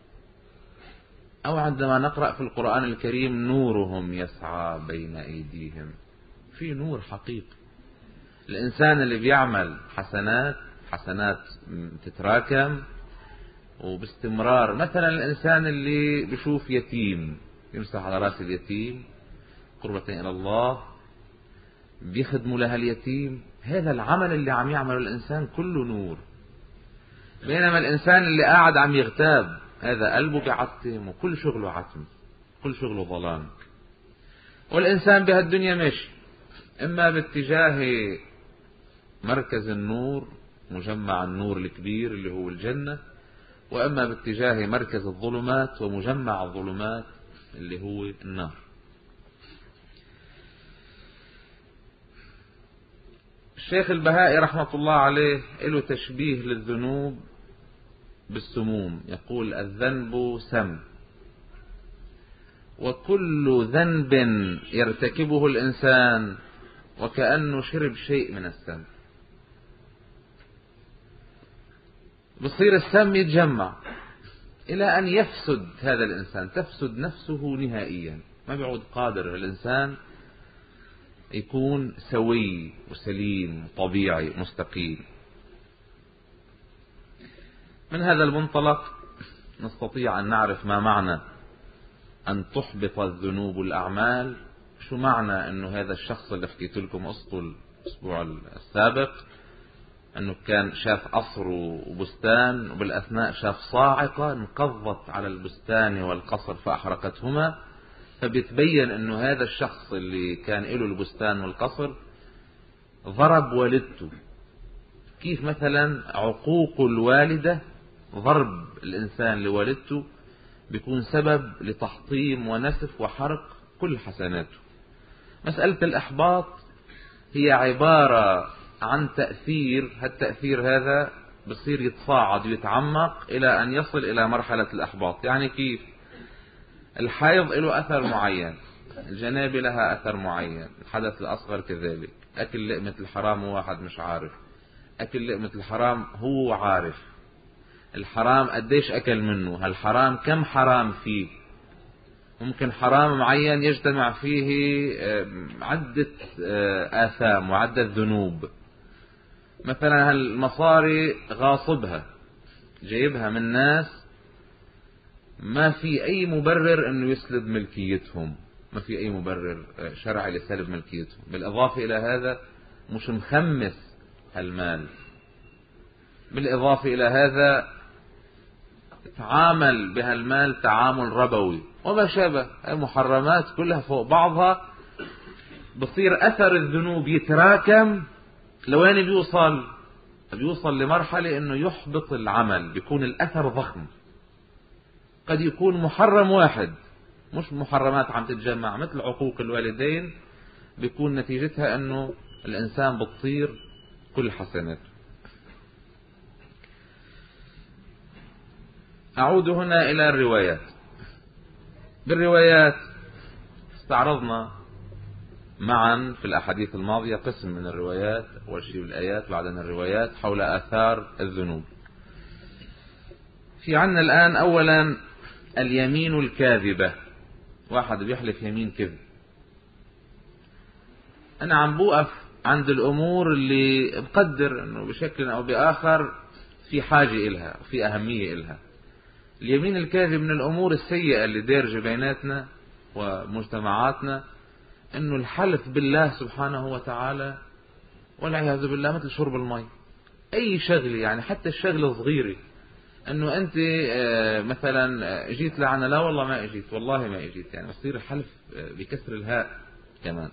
A: أو عندما نقرأ في القرآن الكريم نورهم يسعى بين أيديهم، في نور حقيقي. الإنسان اللي بيعمل حسنات، حسنات تتراكم وباستمرار. مثلا الإنسان اللي بيشوف يتيم يمسح على رأس اليتيم قربة إلى الله، بيخدموا لها اليتيم، هذا العمل اللي عم يعمله الإنسان كله نور. بينما الإنسان اللي قاعد عم يغتاب، هذا قلبه بيعتم وكل شغله عتم، كل شغله ظلام. والإنسان بهالدنيا ماشي إما باتجاه مركز النور، مجمع النور الكبير اللي هو الجنة، وإما باتجاه مركز الظلمات ومجمع الظلمات اللي هو النار. الشيخ البهائي رحمة الله عليه له تشبيه للذنوب بالسموم، يقول الذنب سم، وكل ذنب يرتكبه الإنسان وكأنه شرب شيء من السم. بصير السم يتجمع إلى أن يفسد هذا الإنسان، تفسد نفسه نهائيا، ما بيعود قادر الإنسان يكون سوي وسليم طبيعي مستقيم. من هذا المنطلق نستطيع أن نعرف ما معنى أن تحبط الذنوب الأعمال. شو معنى أنه هذا الشخص اللي حكيت لكم قصته الأسبوع السابق، أنه كان شاف قصر وبستان، وبالأثناء شاف صاعقة انقضت على البستان والقصر فأحرقتهما، فبيتبين أنه هذا الشخص اللي كان له البستان والقصر ضرب والدته. كيف مثلا عقوق الوالدة، ضرب الإنسان لوالدته بيكون سبب لتحطيم ونسف وحرق كل حسناته. مسألة الإحباط هي عبارة عن تأثير، هالتأثير هذا بصير يتصاعد ويتعمق إلى أن يصل إلى مرحلة الإحباط. يعني كيف؟ الحيض له أثر معين، الجنابة لها أثر معين، الحدث الأصغر كذلك، أكل لقمة الحرام واحد مش عارف، أكل لقمة الحرام هو عارف الحرام قديش أكل منه، هالحرام كم حرام فيه. ممكن حرام معين يجتمع فيه عدة آثام وعدة ذنوب. مثلا هالمصاري غاصبها، جايبها من ناس ما في أي مبرر أنه يسلب ملكيتهم، ما في أي مبرر شرعي لسلب ملكيتهم. بالإضافة إلى هذا مش مخمس هالمال، بالإضافة إلى هذا تعامل بهالمال تعامل ربوي وما شابه، المحرمات كلها فوق بعضها. بصير أثر الذنوب يتراكم، لوين بيوصل؟ بيوصل لمرحلة أنه يحبط العمل، بيكون الأثر ضخم. قد يكون محرم واحد، مش محرمات عم تتجمع مثل عقوق الوالدين، بيكون نتيجتها أنه الإنسان بتصير كل حسناته. أعود هنا إلى الروايات. بالروايات استعرضنا معا في الأحاديث الماضية قسم من الروايات، أول شيء الآيات بعدين الروايات حول آثار الذنوب. في عنا الآن أولا اليمين الكاذبة، واحد بيحلف يمين كذب. أنا عم بوقف عند الأمور اللي بقدر أنه بشكل أو بآخر في حاجة إلها وفي أهمية إلها. اليمين الكاذب من الأمور السيئة اللي دارجة بيناتنا ومجتمعاتنا، أنه الحلف بالله سبحانه وتعالى والعياذ بالله مثل شرب المي. أي شغلة يعني حتى الشغلة الصغيرة، أنه أنت مثلا جيت لعنا، لا والله ما أجيت، والله ما أجيت، يعني يصير الحلف بكسر الهاء كمان.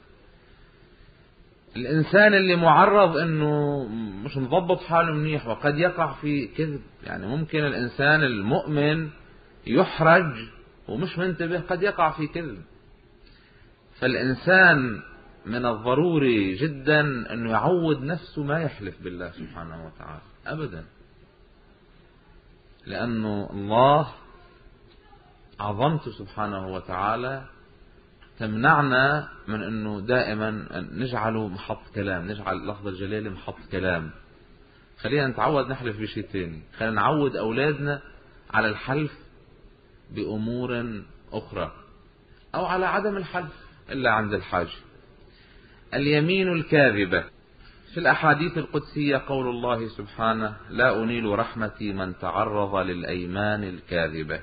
A: الإنسان اللي معرض أنه مش مضبط حاله منيح وقد يقع في كذب، يعني ممكن الإنسان المؤمن يحرج ومش منتبه قد يقع في كذب. فالإنسان من الضروري جدا أنه يعود نفسه ما يحلف بالله سبحانه وتعالى أبدا، لأنه الله عظمته سبحانه وتعالى تمنعنا من أنه دائما نجعله محط كلام، نجعل لفظ الجلالة محط كلام. خلينا نتعود نحلف بشيء تاني، خلينا نعود أولادنا على الحلف بأمور أخرى، أو على عدم الحلف إلا عند الحاجة. اليمين الكاذبة في الأحاديث القدسية قول الله سبحانه: لا أنيل رحمتي من تعرض للأيمان الكاذبة.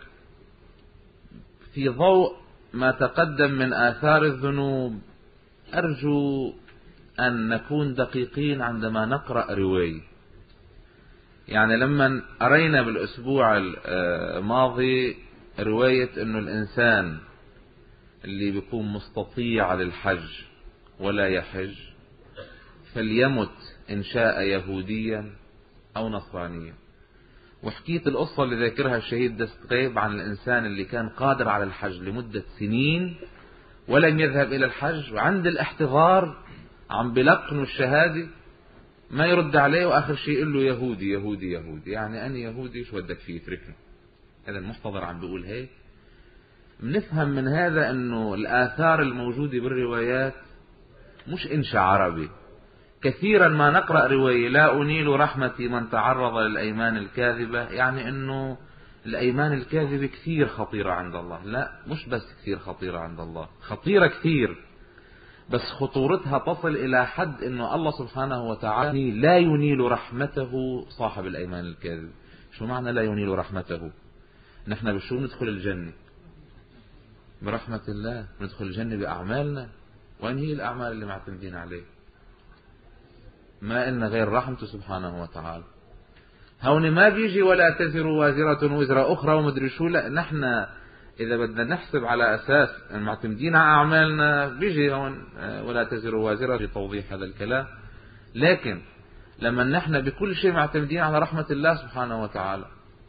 A: في ضوء ما تقدم من آثار الذنوب، أرجو أن نكون دقيقين عندما نقرأ رواية. يعني لما أرينا بالأسبوع الماضي رواية أنه الإنسان اللي بيكون مستطيع للحج ولا يحج فليمت إن شاء يهوديا أو نصرانيا، وحكيت القصة اللي ذاكرها الشهيد دستقيب عن الإنسان اللي كان قادر على الحج لمدة سنين ولم يذهب إلى الحج، وعند الاحتضار عم بلقنوا الشهادة ما يرد عليه، وآخر شيء يقول له يهودي يهودي يهودي، يعني أنا يهودي شو بدك فيه اتركني. هذا المحتضر عم بيقول هيك. بنفهم من هذا أنه الآثار الموجودة بالروايات مش إنشاء عربي. كثيرا ما نقرأ رواية لا أنيل رحمتي من تعرض للأيمان الكاذبة، يعني أنه الأيمان الكاذبة كثير خطيرة عند الله. لا، مش بس كثير خطيرة عند الله، خطيرة كثير، بس خطورتها تصل إلى حد أنه الله سبحانه وتعالى لا ينيل رحمته صاحب الأيمان الكاذب. شو معنى لا ينيل رحمته؟ نحن بشو ندخل الجنة؟ برحمة الله. ندخل الجنة بأعمالنا. وين هي الأعمال اللي معتمدين عليه؟ ما إلنا غير رحمته سبحانه وتعالى. هون ما بيجي ولا تزر وازرة وزر أخرى ومدري شو، لا، نحن إذا بدنا نحسب على أساس المعتمدين على أعمالنا بيجي هون ولا تزر وازرة لتوضيح هذا الكلام. لكن لما نحن بكل شيء معتمدين على رحمة الله سبحانه وتعالى،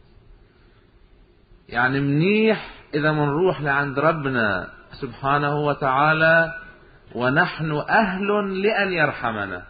A: يعني منيح إذا منروح لعند ربنا سبحانه وتعالى ونحن أهل لأن يرحمنا،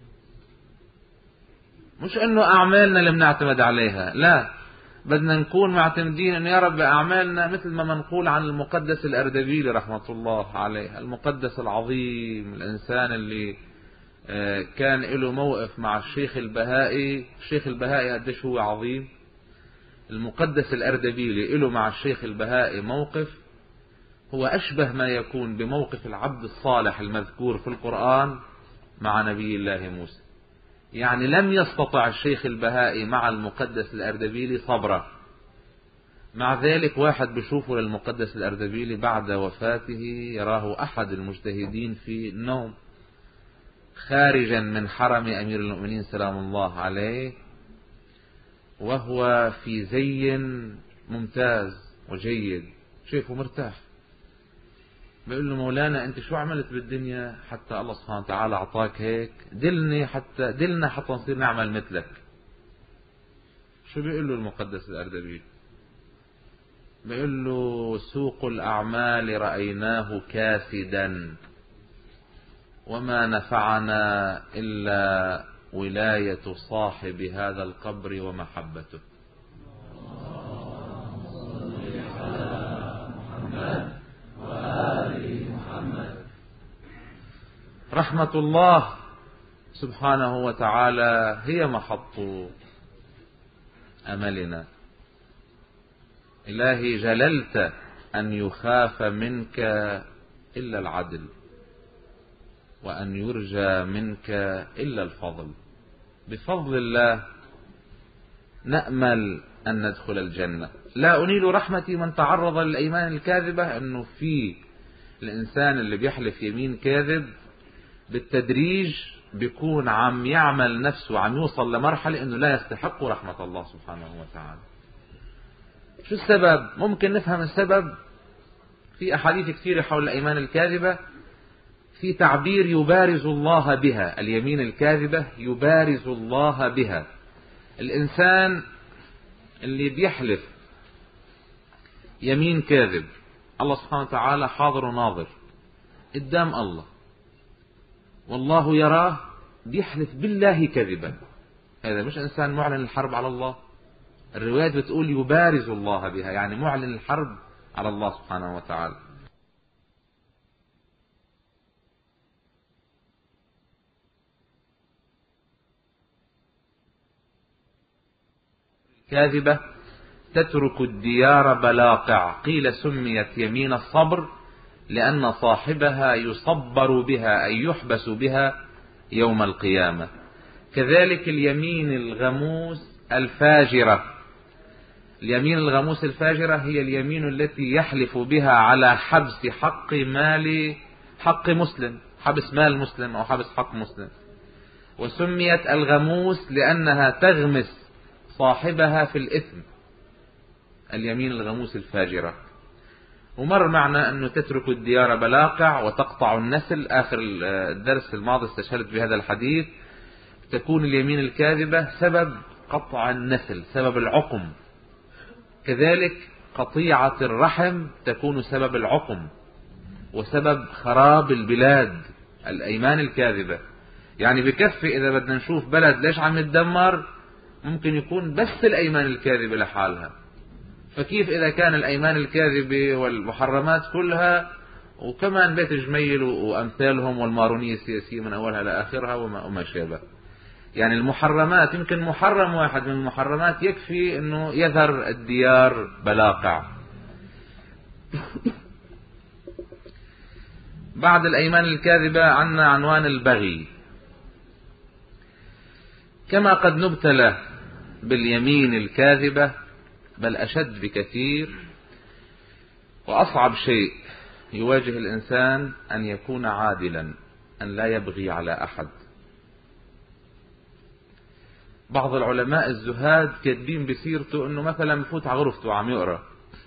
A: مش أنه أعمالنا اللي بنعتمد عليها، لا، بدنا نكون معتمدين أن يا رب أعمالنا، مثل ما منقول عن المقدس الأردبيلي رحمة الله عليه، المقدس العظيم، الإنسان اللي كان له موقف مع الشيخ البهائي. الشيخ البهائي قديش هو عظيم. المقدس الأردبيلي له مع الشيخ البهائي موقف هو أشبه ما يكون بموقف العبد الصالح المذكور في القرآن مع نبي الله موسى. يعني لم يستطع الشيخ البهائي مع المقدس الأردبيلي صبرا، مع ذلك واحد بشوفه للمقدس الأردبيلي بعد وفاته يراه أحد المجتهدين في النوم خارجا من حرم أمير المؤمنين سلام الله عليه، وهو في زي ممتاز وجيد، شايفه مرتاح. بيقول له: مولانا أنت شو عملت بالدنيا حتى الله سبحانه وتعالى أعطاك هيك؟ دلني حتى دلنا حتى نصير نعمل مثلك. شو بيقول له المقدس الأردبيل؟ بيقول له: سوق الأعمال رأيناه كاسدا وما نفعنا إلا ولاية صاحب هذا القبر ومحبته. رحمة الله سبحانه وتعالى هي محط أملنا. إلهي جللت أن يخاف منك إلا العدل، وأن يرجى منك إلا الفضل. بفضل الله نأمل أن ندخل الجنة. لا أنيل رحمتي من تعرض للأيمان الكاذبة، أنه في الإنسان اللي بيحلف يمين كاذب بالتدريج بيكون عم يعمل نفسه، عم يوصل لمرحلة أنه لا يستحق رحمة الله سبحانه وتعالى. شو السبب؟ ممكن نفهم السبب في أحاديث كثيرة حول الأيمان الكاذبة، في تعبير يبارز الله بها. اليمين الكاذبة يبارز الله بها. الإنسان اللي بيحلف يمين كاذب، الله سبحانه وتعالى حاضر وناظر قدام الله، والله يراه بيحلف بالله كذبا، هذا مش إنسان معلن الحرب على الله؟ الروايات بتقول يبارز الله بها، يعني معلن الحرب على الله سبحانه وتعالى. كاذبة تترك الديار بلاقع، قيل سميت يمين الصبر لأن صاحبها يصبر بها أي يحبس بها يوم القيامة. كذلك اليمين الغموس الفاجرة، اليمين الغموس الفاجرة هي اليمين التي يحلف بها على حبس حق مال حق مسلم، حبس مال مسلم أو حبس حق مسلم. وسميت الغموس لأنها تغمس صاحبها في الإثم، اليمين الغموس الفاجرة. ومر معنا أنه تترك الديار بلاقع وتقطع النسل، آخر الدرس الماضي استشهدت بهذا الحديث. تكون اليمين الكاذبة سبب قطع النسل، سبب العقم. كذلك قطيعة الرحم تكون سبب العقم وسبب خراب البلاد، الأيمان الكاذبة. يعني بكفي إذا بدنا نشوف بلد ليش عم يتدمر، ممكن يكون بس الأيمان الكاذبة لحالها، فكيف إذا كان الأيمان الكاذبة والمحرمات كلها، وكمان بيت جميل وأمثالهم والمارونية السياسية من أولها لآخرها وما, وما شابه. يعني المحرمات يمكن محرم واحد من المحرمات يكفي أنه يذر الديار بلاقع. بعد الأيمان الكاذبة عنا عنوان البغي. كما قد نبتلى باليمين الكاذبة، بل أشد بكثير وأصعب شيء يواجه الإنسان أن يكون عادلا، أن لا يبغي على أحد. بعض العلماء الزهاد كاتبين بسيرته أنه مثلا بفوت على غرفته وعم يقرأ،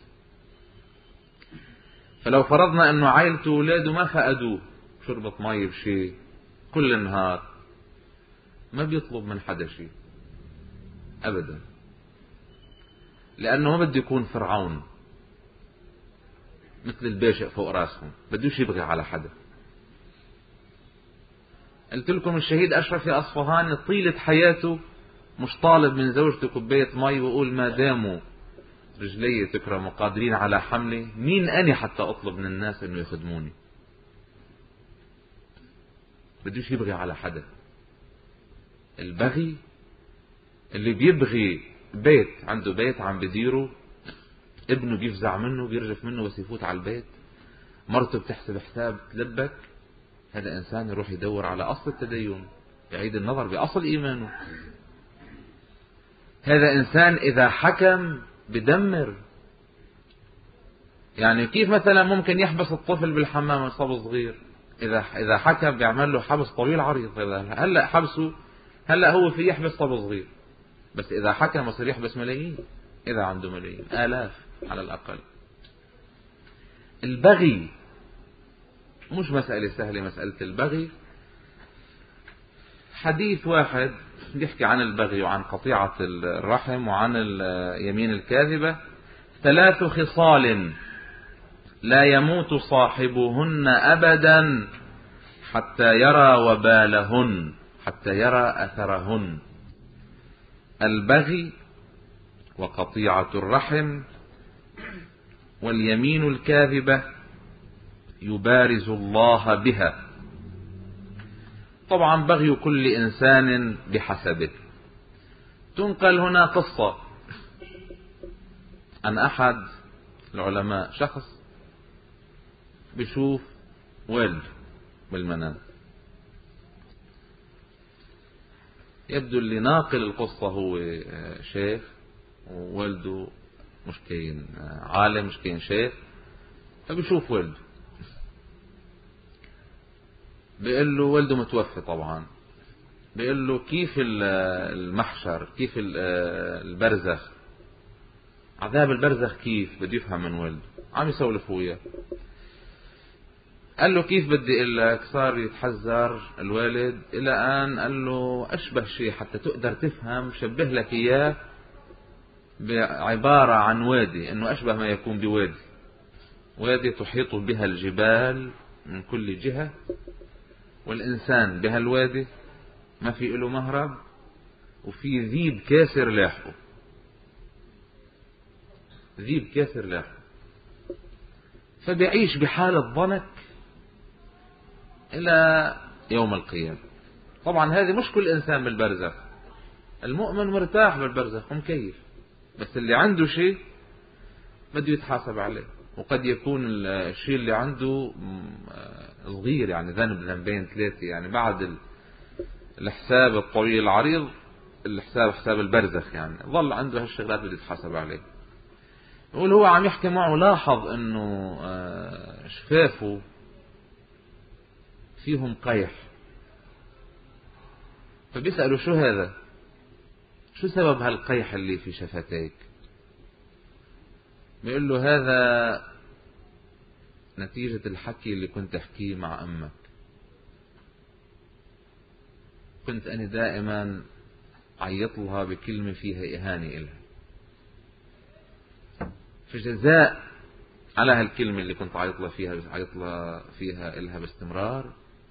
A: فلو فرضنا أنه عائلته وولاده ما فقدوه شربة مي بشيء كل النهار، ما بيطلب من حدا شيء أبدا، لأنه ما بده يكون فرعون مثل الباشق فوق راسهم، بدوش يبغي على حدا. قلت لكم الشهيد أشرف أصفهاني طيلة حياته مش طالب من زوجته كوباية مي ويقول ما داموا رجلي تكرم قادرين على حملي، مين أنا حتى أطلب من الناس إنه يخدموني؟ بدوش يبغي على حدا. البغي اللي بيبغي بيت، عنده بيت عم بديره، ابنه بيفزع منه بيرجف منه بس يفوت على البيت، مرته بتحسب حساب تلبك، هذا إنسان يروح يدور على أصل التدين، يعيد النظر بأصل إيمانه. هذا إنسان إذا حكم بدمر. يعني كيف مثلا ممكن يحبس الطفل بالحمام صبي صغير؟ إذا إذا حكم بيعمل له حبس طويل عريض. هلا حبسه، هلا هو في يحبس صبي صغير، بس إذا حكم يصير يحبس ملايين، إذا عنده ملايين آلاف على الأقل. البغي مش مسألة سهلة، مسألة البغي. حديث واحد بيحكي عن البغي وعن قطيعة الرحم وعن اليمين الكاذبة. ثلاث خصال لا يموت صاحبهن أبدا حتى يرى وبالهن، حتى يرى أثرهن: البغي وقطيعة الرحم واليمين الكاذبة يبارز الله بها. طبعا بغي كل إنسان بحسبه. تنقل هنا قصة عن أحد العلماء، شخص بيشوف والد بالمنام. يبدو اللي ناقل القصة هو شيخ، ووالده مش كاين عالم، مش كاين شيخ، فبيشوف والده. بيقول له والده متوفي طبعا، بيقول له كيف المحشر، كيف البرزخ، عذاب البرزخ كيف، بده يفهم من والده. عم يسولف وياه، قال له كيف بدي اقول لك. صار يتحذر الوالد الى ان قال له اشبه شيء حتى تقدر تفهم، شبه لك اياه بعبارة عن وادي، انه اشبه ما يكون بوادي، وادي تحيط بها الجبال من كل جهة، والانسان بهالوادي ما في له مهرب، وفي ذيب كاسر لاحقه، ذيب كاسر لاحقه، فبيعيش بحالة ضنك إلى يوم القيامة. طبعا هذه مش كل إنسان بالبرزخ، المؤمن مرتاح بالبرزخ ومكيف، بس اللي عنده شيء بده يتحاسب عليه، وقد يكون الشيء اللي عنده صغير، يعني ذنب ذنبين ثلاثة، يعني بعد الحساب الطويل العريض الحساب حساب البرزخ، يعني ظل عنده هالشغلات بده يتحاسب عليه. يقول هو عم يحكي معه، لاحظ انه شفافه فيهم قيح، فبيسأله شو هذا، شو سبب هالقيح اللي في شفتيك؟ بيقول له هذا نتيجة الحكي اللي كنت احكيه مع امك، كنت انا دائما عيط لها بكلمة فيها اهانة إلها، فجزاء على هالكلمة اللي كنت عيط لها فيها عيط لها فيها إلها باستمرار،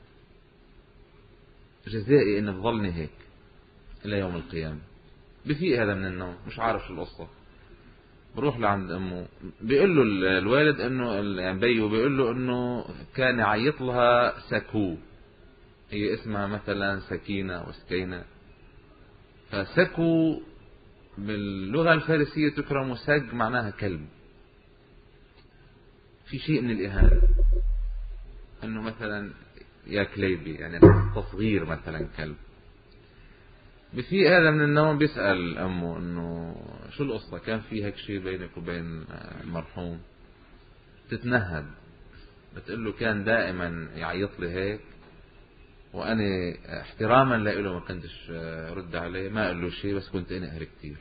A: جزائي ان تظلني هيك الى يوم القيامة. بفيق هذا من النوم، مش عارف شو القصة، بروح لعند امه، بيقول له الوالد انه يعني بيو بيقول له انه كان يعيط لها سكو، هي اسمها مثلا سكينة وسكينة، فسكو باللغة الفارسية تكرم سج معناها كلب، في شيء من الإهانة، انه مثلا يا كليبي، يعني تصغير مثلا كلب. بفي هذا من النوم بيسأل أمه إنه شو القصة، كان في هيك شيء بينك وبين المرحوم؟ تتنهد، بتقول له كان دائما يعيط لي هيك، وأنا احتراما له ما كنتش رد عليه، ما قال له شيء، بس كنت أنا أهري كتير.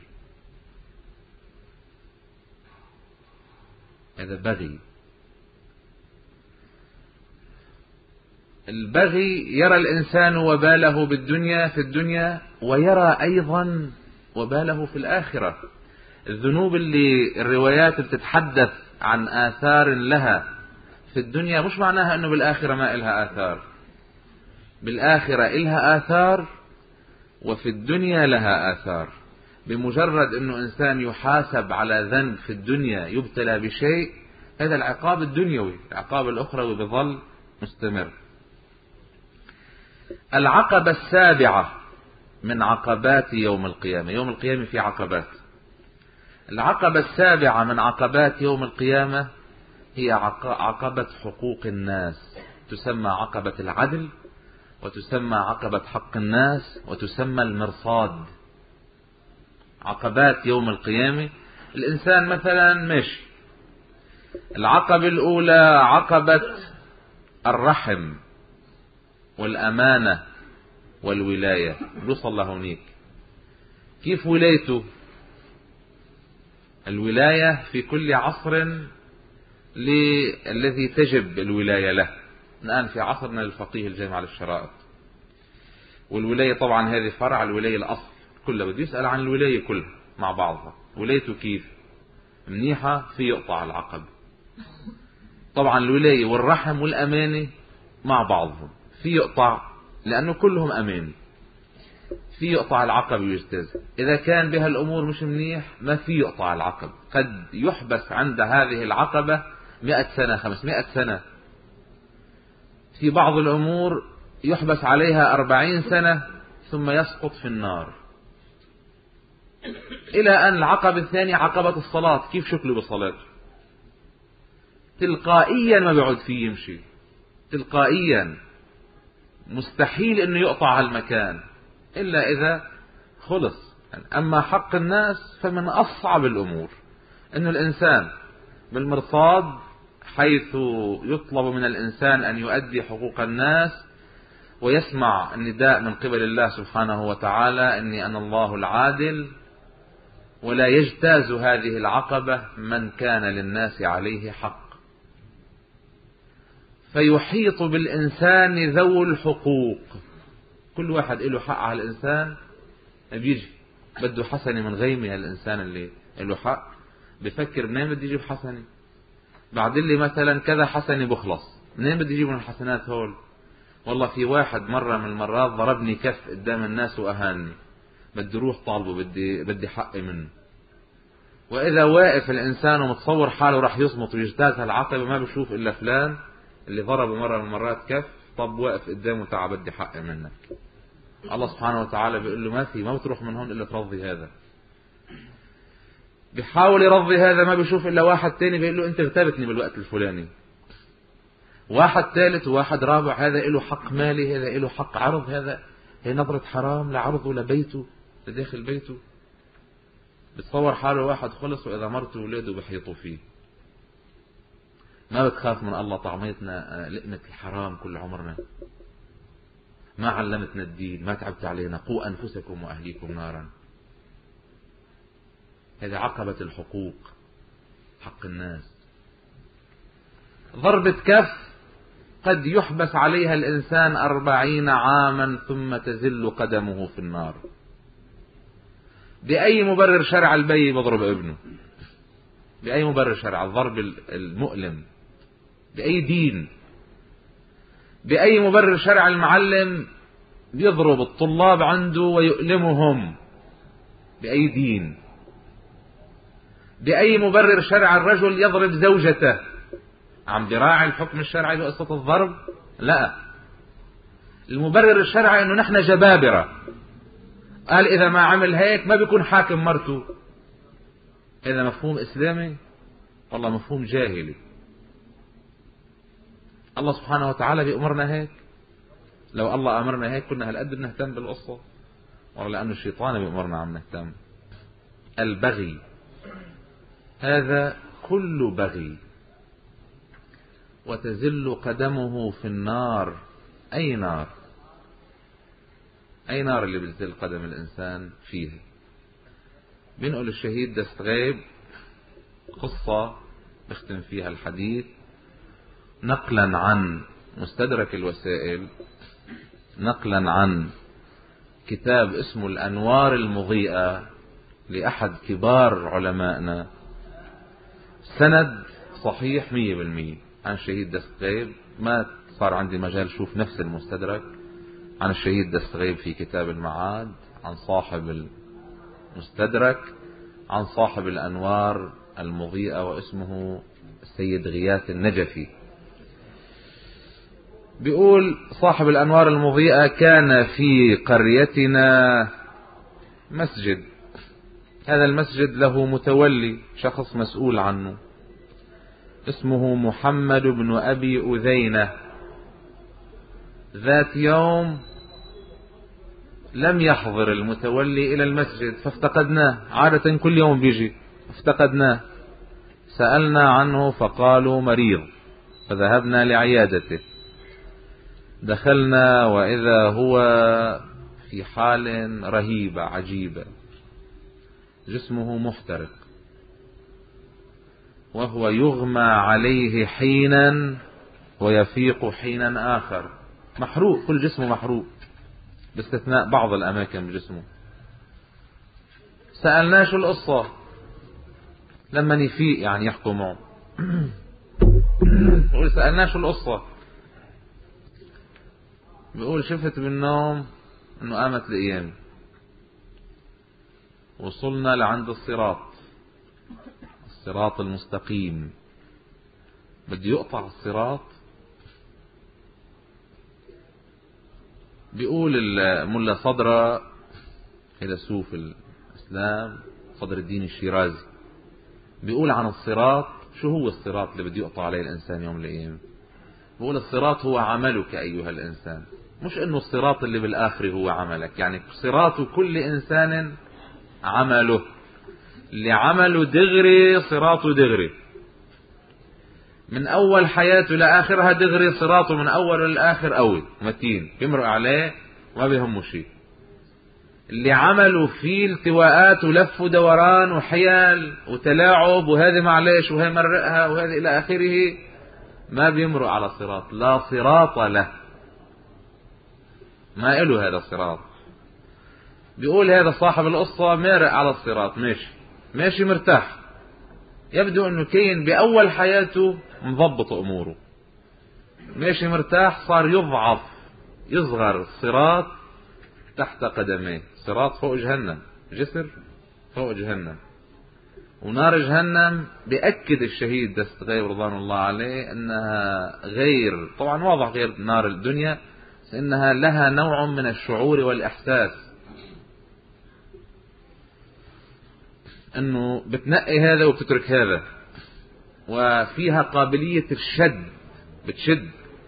A: هذا بغي. البغي يرى الإنسان وباله بالدنيا في الدنيا، ويرى أيضا وباله في الآخرة. الذنوب اللي الروايات بتتحدث عن آثار لها في الدنيا مش معناها أنه بالآخرة ما إلها آثار، بالآخرة إلها آثار وفي الدنيا لها آثار. بمجرد أنه إنسان يحاسب على ذنب في الدنيا يبتلى بشيء، هذا العقاب الدنيوي، العقاب الأخروي بظل مستمر. العقبة السابعة من عقبات يوم القيامة، يوم القيامة في عقبات. العقبة السابعة من عقبات يوم القيامة هي عقبة حقوق الناس، تسمى عقبة العدل، وتسمى عقبة حق الناس، وتسمى المرصاد. عقبات يوم القيامة، الإنسان مثلا ماشي، العقبة الأولى عقبة الرحم والأمانة والولاية، وصل لهونيك. كيف ولايته؟ الولاية في كل عصر الذي تجب الولاية له. الآن في عصرنا الفقيه الجامع للشرائط، والولاية طبعا هذه فرع الولاية الأصل كلها، بده يسأل عن الولاية كلها مع بعضها. ولايته كيف منيحة، في يقطع العقب. طبعا الولاية والرحم والأمانة مع بعضهم في يقطع، لأنه كلهم أمان، في يقطع العقب ويجتاز. إذا كان بها الأمور مش منيح ما في يقطع العقب، قد يحبس عند هذه العقبة مئة سنة خمسمائة سنة، في بعض الأمور يحبس عليها أربعين سنة ثم يسقط في النار. إلى أن العقبة الثانية عقبة الصلاة، كيف شكله بالصلاة؟ تلقائيا ما بيعود فيه يمشي، تلقائيا مستحيل أنه يقطع هالمكان إلا إذا خلص. أما حق الناس فمن أصعب الأمور أن الإنسان بالمرصاد حيث يطلب من الإنسان أن يؤدي حقوق الناس ويسمع النداء من قبل الله سبحانه وتعالى إني أنا الله العادل، ولا يجتاز هذه العقبة من كان للناس عليه حق، فيحيط بالإنسان ذو الحقوق، كل واحد له حق على الإنسان، بيجي بده حسنة من غيمه. الإنسان اللي له حق بفكر منين بدي يجيب حسنة، بعد اللي مثلا كذا حسنة بخلص، منين بدي يجيب من الحسنات هول؟ والله في واحد مرة من المرات ضربني كف قدام الناس وأهانني، بدي روح طالبه، بدي بدي حقي منه. وإذا واقف الإنسان ومتصور حاله راح يصمت ويجتاز هالعقبة، ما بشوف إلا فلان اللي ضربه مرة من المرات كف، طب واقف قدامه تعال بدي حقي منك. الله سبحانه وتعالى بيقول له ما في، ما بتروح من هون إلا ترضي هذا. بيحاول يرضي هذا، ما بيشوف إلا واحد تاني بيقول له أنت اغتابتني بالوقت الفلاني. واحد ثالث وواحد رابع، هذا له حق مالي، هذا له حق عرض، هذا هي نظرة حرام لعرضه لبيته لداخل بيته. بتصور حاله واحد خلص، وإذا مرته ولاده بحيطوا فيه. ما بتخاف من الله؟ طعميتنا لقمة الحرام كل عمرنا، ما علمتنا الدين، ما تعبت علينا، قوا أنفسكم وأهليكم نارا. هذه عقبة الحقوق، حق الناس. ضربة كف قد يحبس عليها الإنسان أربعين عاما ثم تزل قدمه في النار. بأي مبرر شرع البي بضرب ابنه؟ بأي مبرر شرع الضرب المؤلم؟ بأي دين؟ بأي مبرر شرع المعلم بيضرب الطلاب عنده ويؤلمهم؟ بأي دين؟ بأي مبرر شرع الرجل يضرب زوجته؟ عم براعي الحكم الشرعي بقصة الضرب؟ لا، المبرر الشرعي انه نحن جبابرة، قال اذا ما عمل هيك ما بيكون حاكم مرته. هذا مفهوم اسلامي؟ والله مفهوم جاهلي. الله سبحانه وتعالى بيأمرنا هيك؟ لو الله امرنا هيك كنا هالقد بنهتم بالقصة؟ والله لانه الشيطان بيأمرنا عم نهتم. البغي هذا كل بغي، وتزل قدمه في النار. أي نار؟ أي نار اللي بتزل قدم الإنسان فيها؟ بنقول الشهيد دستغيب قصة نختم فيها الحديث نقلا عن مستدرك الوسائل، نقلا عن كتاب اسمه الأنوار المضيئة لأحد كبار علمائنا، سند صحيح مية بالمية عن الشهيد دستغيب. ما صار عندي مجال شوف نفس المستدرك عن الشهيد دستغيب في كتاب المعاد، عن صاحب المستدرك، عن صاحب الأنوار المضيئة، واسمه السيد غياث النجفي. بيقول صاحب الأنوار المضيئة: كان في قريتنا مسجد، هذا المسجد له متولي، شخص مسؤول عنه، اسمه محمد بن أبي أذينة. ذات يوم لم يحضر المتولي إلى المسجد فافتقدناه، عادة كل يوم بيجي، افتقدناه. سألنا عنه فقالوا مريض، فذهبنا لعيادته. دخلنا وإذا هو في حال رهيبة عجيبة، جسمه محترق، وهو يغمى عليه حينا ويفيق حينا آخر، محروق، كل جسمه محروق باستثناء بعض الأماكن بجسمه. سألناه شو القصة، لما يفيق يعني يحكوا معه بيقول سألناه شو القصة، بيقول شفت بالنوم انه قامت الايام، وصلنا لعند الصراط، الصراط المستقيم، بده يقطع الصراط. بيقول الملا صدرة فيلسوف الإسلام صدر الدين الشيرازي بيقول عن الصراط. شو هو الصراط اللي بده يقطع عليه الإنسان يوم القيامة؟ بيقول الصراط هو عملك أيها الإنسان، مش إنه الصراط اللي بالآخر هو عملك. يعني صراط كل إنسان عمله، اللي عمله دغري صراطه دغري، من أول حياته لآخرها دغري صراطه، من أول لآخر قوي متين بيمرق عليه وما بيهمه شيء. اللي عملوا فيه التواءات ولف ودوران وحيال وتلاعب، وهذه معلش وهي مرقها وهذه إلى آخره، ما بيمرق على صراط، لا صراط له، ما إله هذا الصراط. بيقول هذا صاحب القصة مارق على الصراط، ماشي ماشي مرتاح، يبدو أنه كين بأول حياته مضبط أموره، ماشي مرتاح. صار يضعف يصغر الصراط تحت قدميه. صراط فوق جهنم، جسر فوق جهنم، ونار جهنم بأكد الشهيد دستغيب رضوان الله عليه أنها غير، طبعا واضح غير نار الدنيا، إنها لها نوع من الشعور والإحساس، أنه بتنقي هذا وبتترك هذا، وفيها قابلية الشد، بتشد.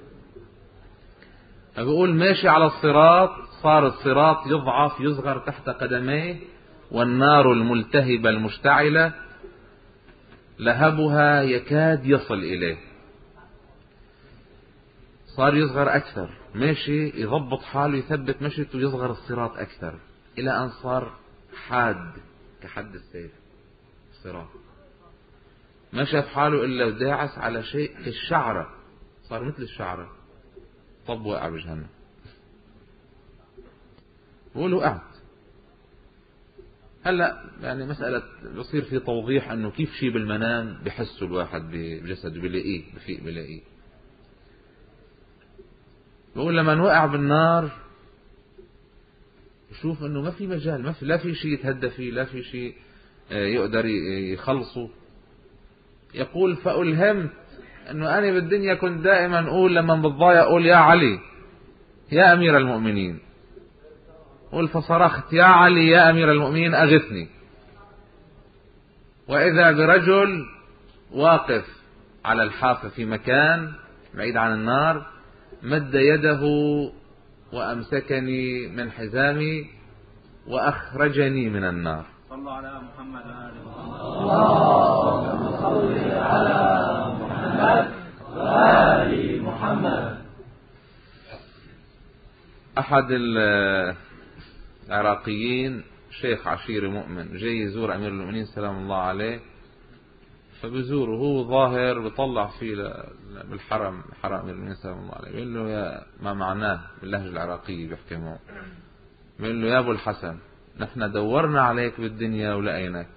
A: فبقول ماشي على الصراط، صار الصراط يضعف يصغر تحت قدميه، والنار الملتهبة المشتعلة لهبها يكاد يصل إليه. صار يصغر أكثر، ماشي يضبط حاله يثبت مشيته يصغر الصراط أكثر، إلى أن صار حاد كحد السيف الصراط، ما شاف حاله إلا داعس على شيء كالشعرة، صار مثل الشعرة، طب وقع بجهنم. بقولوا قعد. هلأ يعني مسألة بصير في توضيح أنه كيف شيء بالمنام بحسه الواحد بجسده، بلاقيه بفيق بلاقيه. بقول لما وقع بالنار بشوف أنه ما في مجال، ما في لا في شيء يتهدى فيه، لا في شيء يقدر يخلصه. يقول فألهمت أنه أنا بالدنيا كنت دائما أقول لما بتضايق أقول يا علي يا أمير المؤمنين، قل فصرخت يا علي يا أمير المؤمنين أغثني. وإذا برجل واقف على الحافة في مكان بعيد عن النار، مد يده وأمسكني من حزامي وأخرجني من النار.
B: صلى على محمد اللهم صل على محمد وآل محمد.
A: أحد العراقيين شيخ عشيري مؤمن جاي يزور أمير المؤمنين سلام الله عليه، فبزوره هو ظاهر بيطلع فيه بالحرم، حرم أمير المؤمنين سلام الله عليه، بيقول له يا ما معناه باللهجة العراقية بيحكي معه، بيقول له يا أبو الحسن نحن دورنا عليك بالدنيا ولقيناك،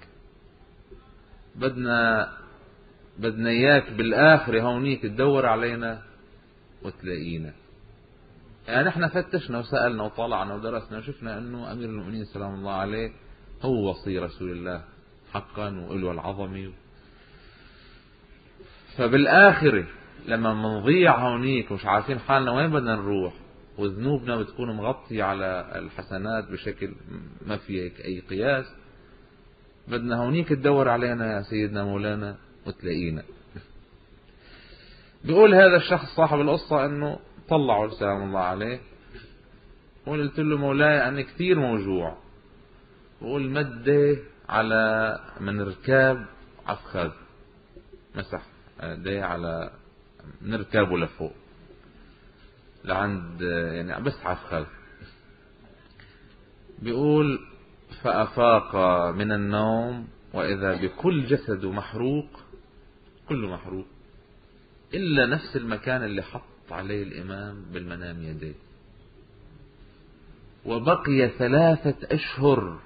A: بدنا بدنا إياك بالآخرة هونيك تدور علينا وتلاقينا. يعني نحن فتشنا وسألنا وطلعنا ودرسنا وشفنا أنه أمير المؤمنين سلام الله عليه هو وصي رسول الله حقا وإله العظمي، فبالآخرة لما منضيع هونيك مش عارفين حالنا وين بدنا نروح، وذنوبنا بتكون مغطية على الحسنات بشكل ما فيه أي قياس، بدنا هونيك تدور علينا يا سيدنا مولانا وتلاقينا. بيقول هذا الشخص صاحب القصة أنه طلعوا سلام الله عليه، وقلت له مولاي أنا كثير موجوع، بقول مدي على من ركاب عفخذ، مسح دي على من ركابه لفوق لعند يعني بس عفخذ. بيقول فأفاق من النوم وإذا بكل جسده محروق، كله محروق إلا نفس المكان اللي حط عليه الإمام بالمنام يديه. وبقي ثلاثة أشهر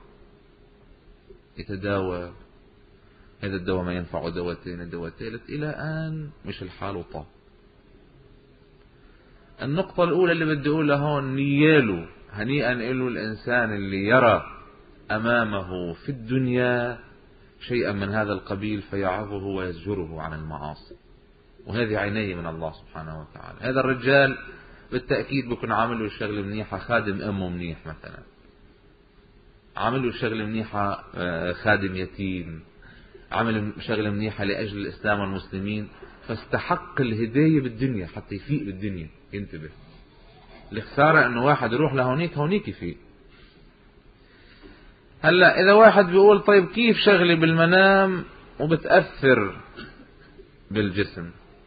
A: يتداوى، هذا الدواء ما ينفع، دوتين الدواء الثالث، إلى أن مش الحال وطاب. النقطة الأولى اللي بدي أقولها هون نياله هنيئا له الإنسان اللي يرى أمامه في الدنيا شيئا من هذا القبيل فيعظه ويزجره عن المعاصي، وهذه عينيه من الله سبحانه وتعالى. هذا الرجال بالتأكيد بكون عامل له الشغل منيحة، خادم أمه منيح مثلا، عملوا شغلة منيحة خادم يتيم، عمل شغلة منيحة لأجل الإسلام والمسلمين، فاستحق الهداية بالدنيا حتى يفيق بالدنيا. ينتبه، الخسارة انه واحد يروح لهونيك هونيك يفيق. هلا اذا واحد بيقول طيب كيف شغلي بالمنام وبتأثر بالجسم؟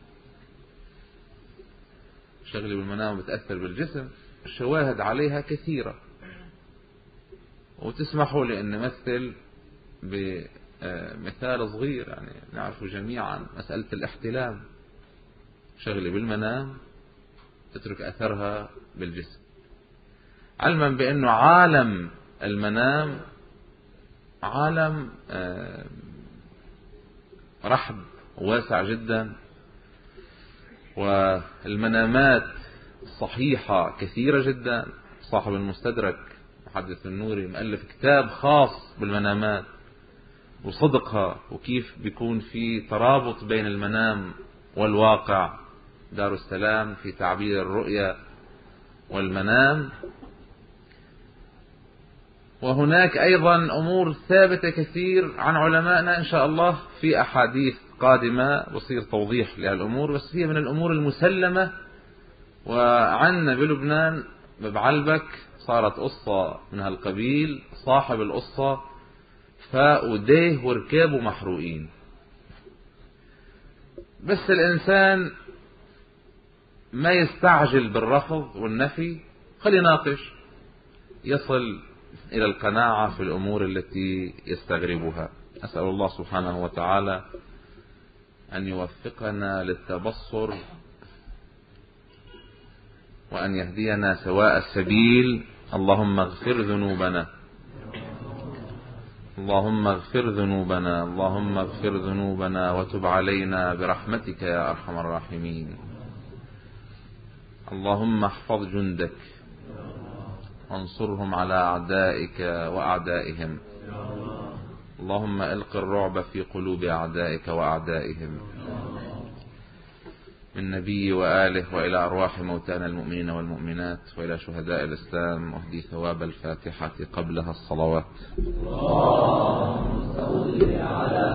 A: شغلي بالمنام وبتأثر بالجسم، الشواهد عليها كثيرة، وتسمحوا لي ان نمثل بمثال صغير يعني نعرفه جميعا، مسألة الاحتلام. شغلي بالمنام تترك أثرها بالجسم، علما بأنه عالم المنام عالم رحب واسع جدا، والمنامات الصحيحة كثيرة جدا. صاحب المستدرك محدث النوري مؤلف كتاب خاص بالمنامات وصدقها، وكيف بيكون في ترابط بين المنام والواقع. دار السلام في تعبير الرؤيا والمنام. وهناك أيضا أمور ثابتة كثير عن علمائنا إن شاء الله في أحاديث قادمة بصير توضيح لهالأمور، بس هي من الأمور المسلمة. وعنا بلبنان ببعلبك صارت قصة من هالقبيل، صاحب القصة فاق وديه وركابه محروقين. بس الإنسان ما يستعجل بالرفض والنفي، خلي ناقش يصل إلى القناعة في الأمور التي يستغربها. أسأل الله سبحانه وتعالى أن يوفقنا للتبصر وأن يهدينا سواء السبيل. اللهم اغفر ذنوبنا، اللهم اغفر ذنوبنا، اللهم اغفر ذنوبنا وتب علينا برحمتك يا أرحم الراحمين. اللهم احفظ جندك وانصرهم على أعدائك وأعدائهم. اللهم ألق الرعب في قلوب أعدائك وأعدائهم. من نبي وآله وإلى أرواح موتانا المؤمنين والمؤمنات وإلى شهداء الإسلام، واهدي ثواب الفاتحة قبلها الصلوات. اللهم صل على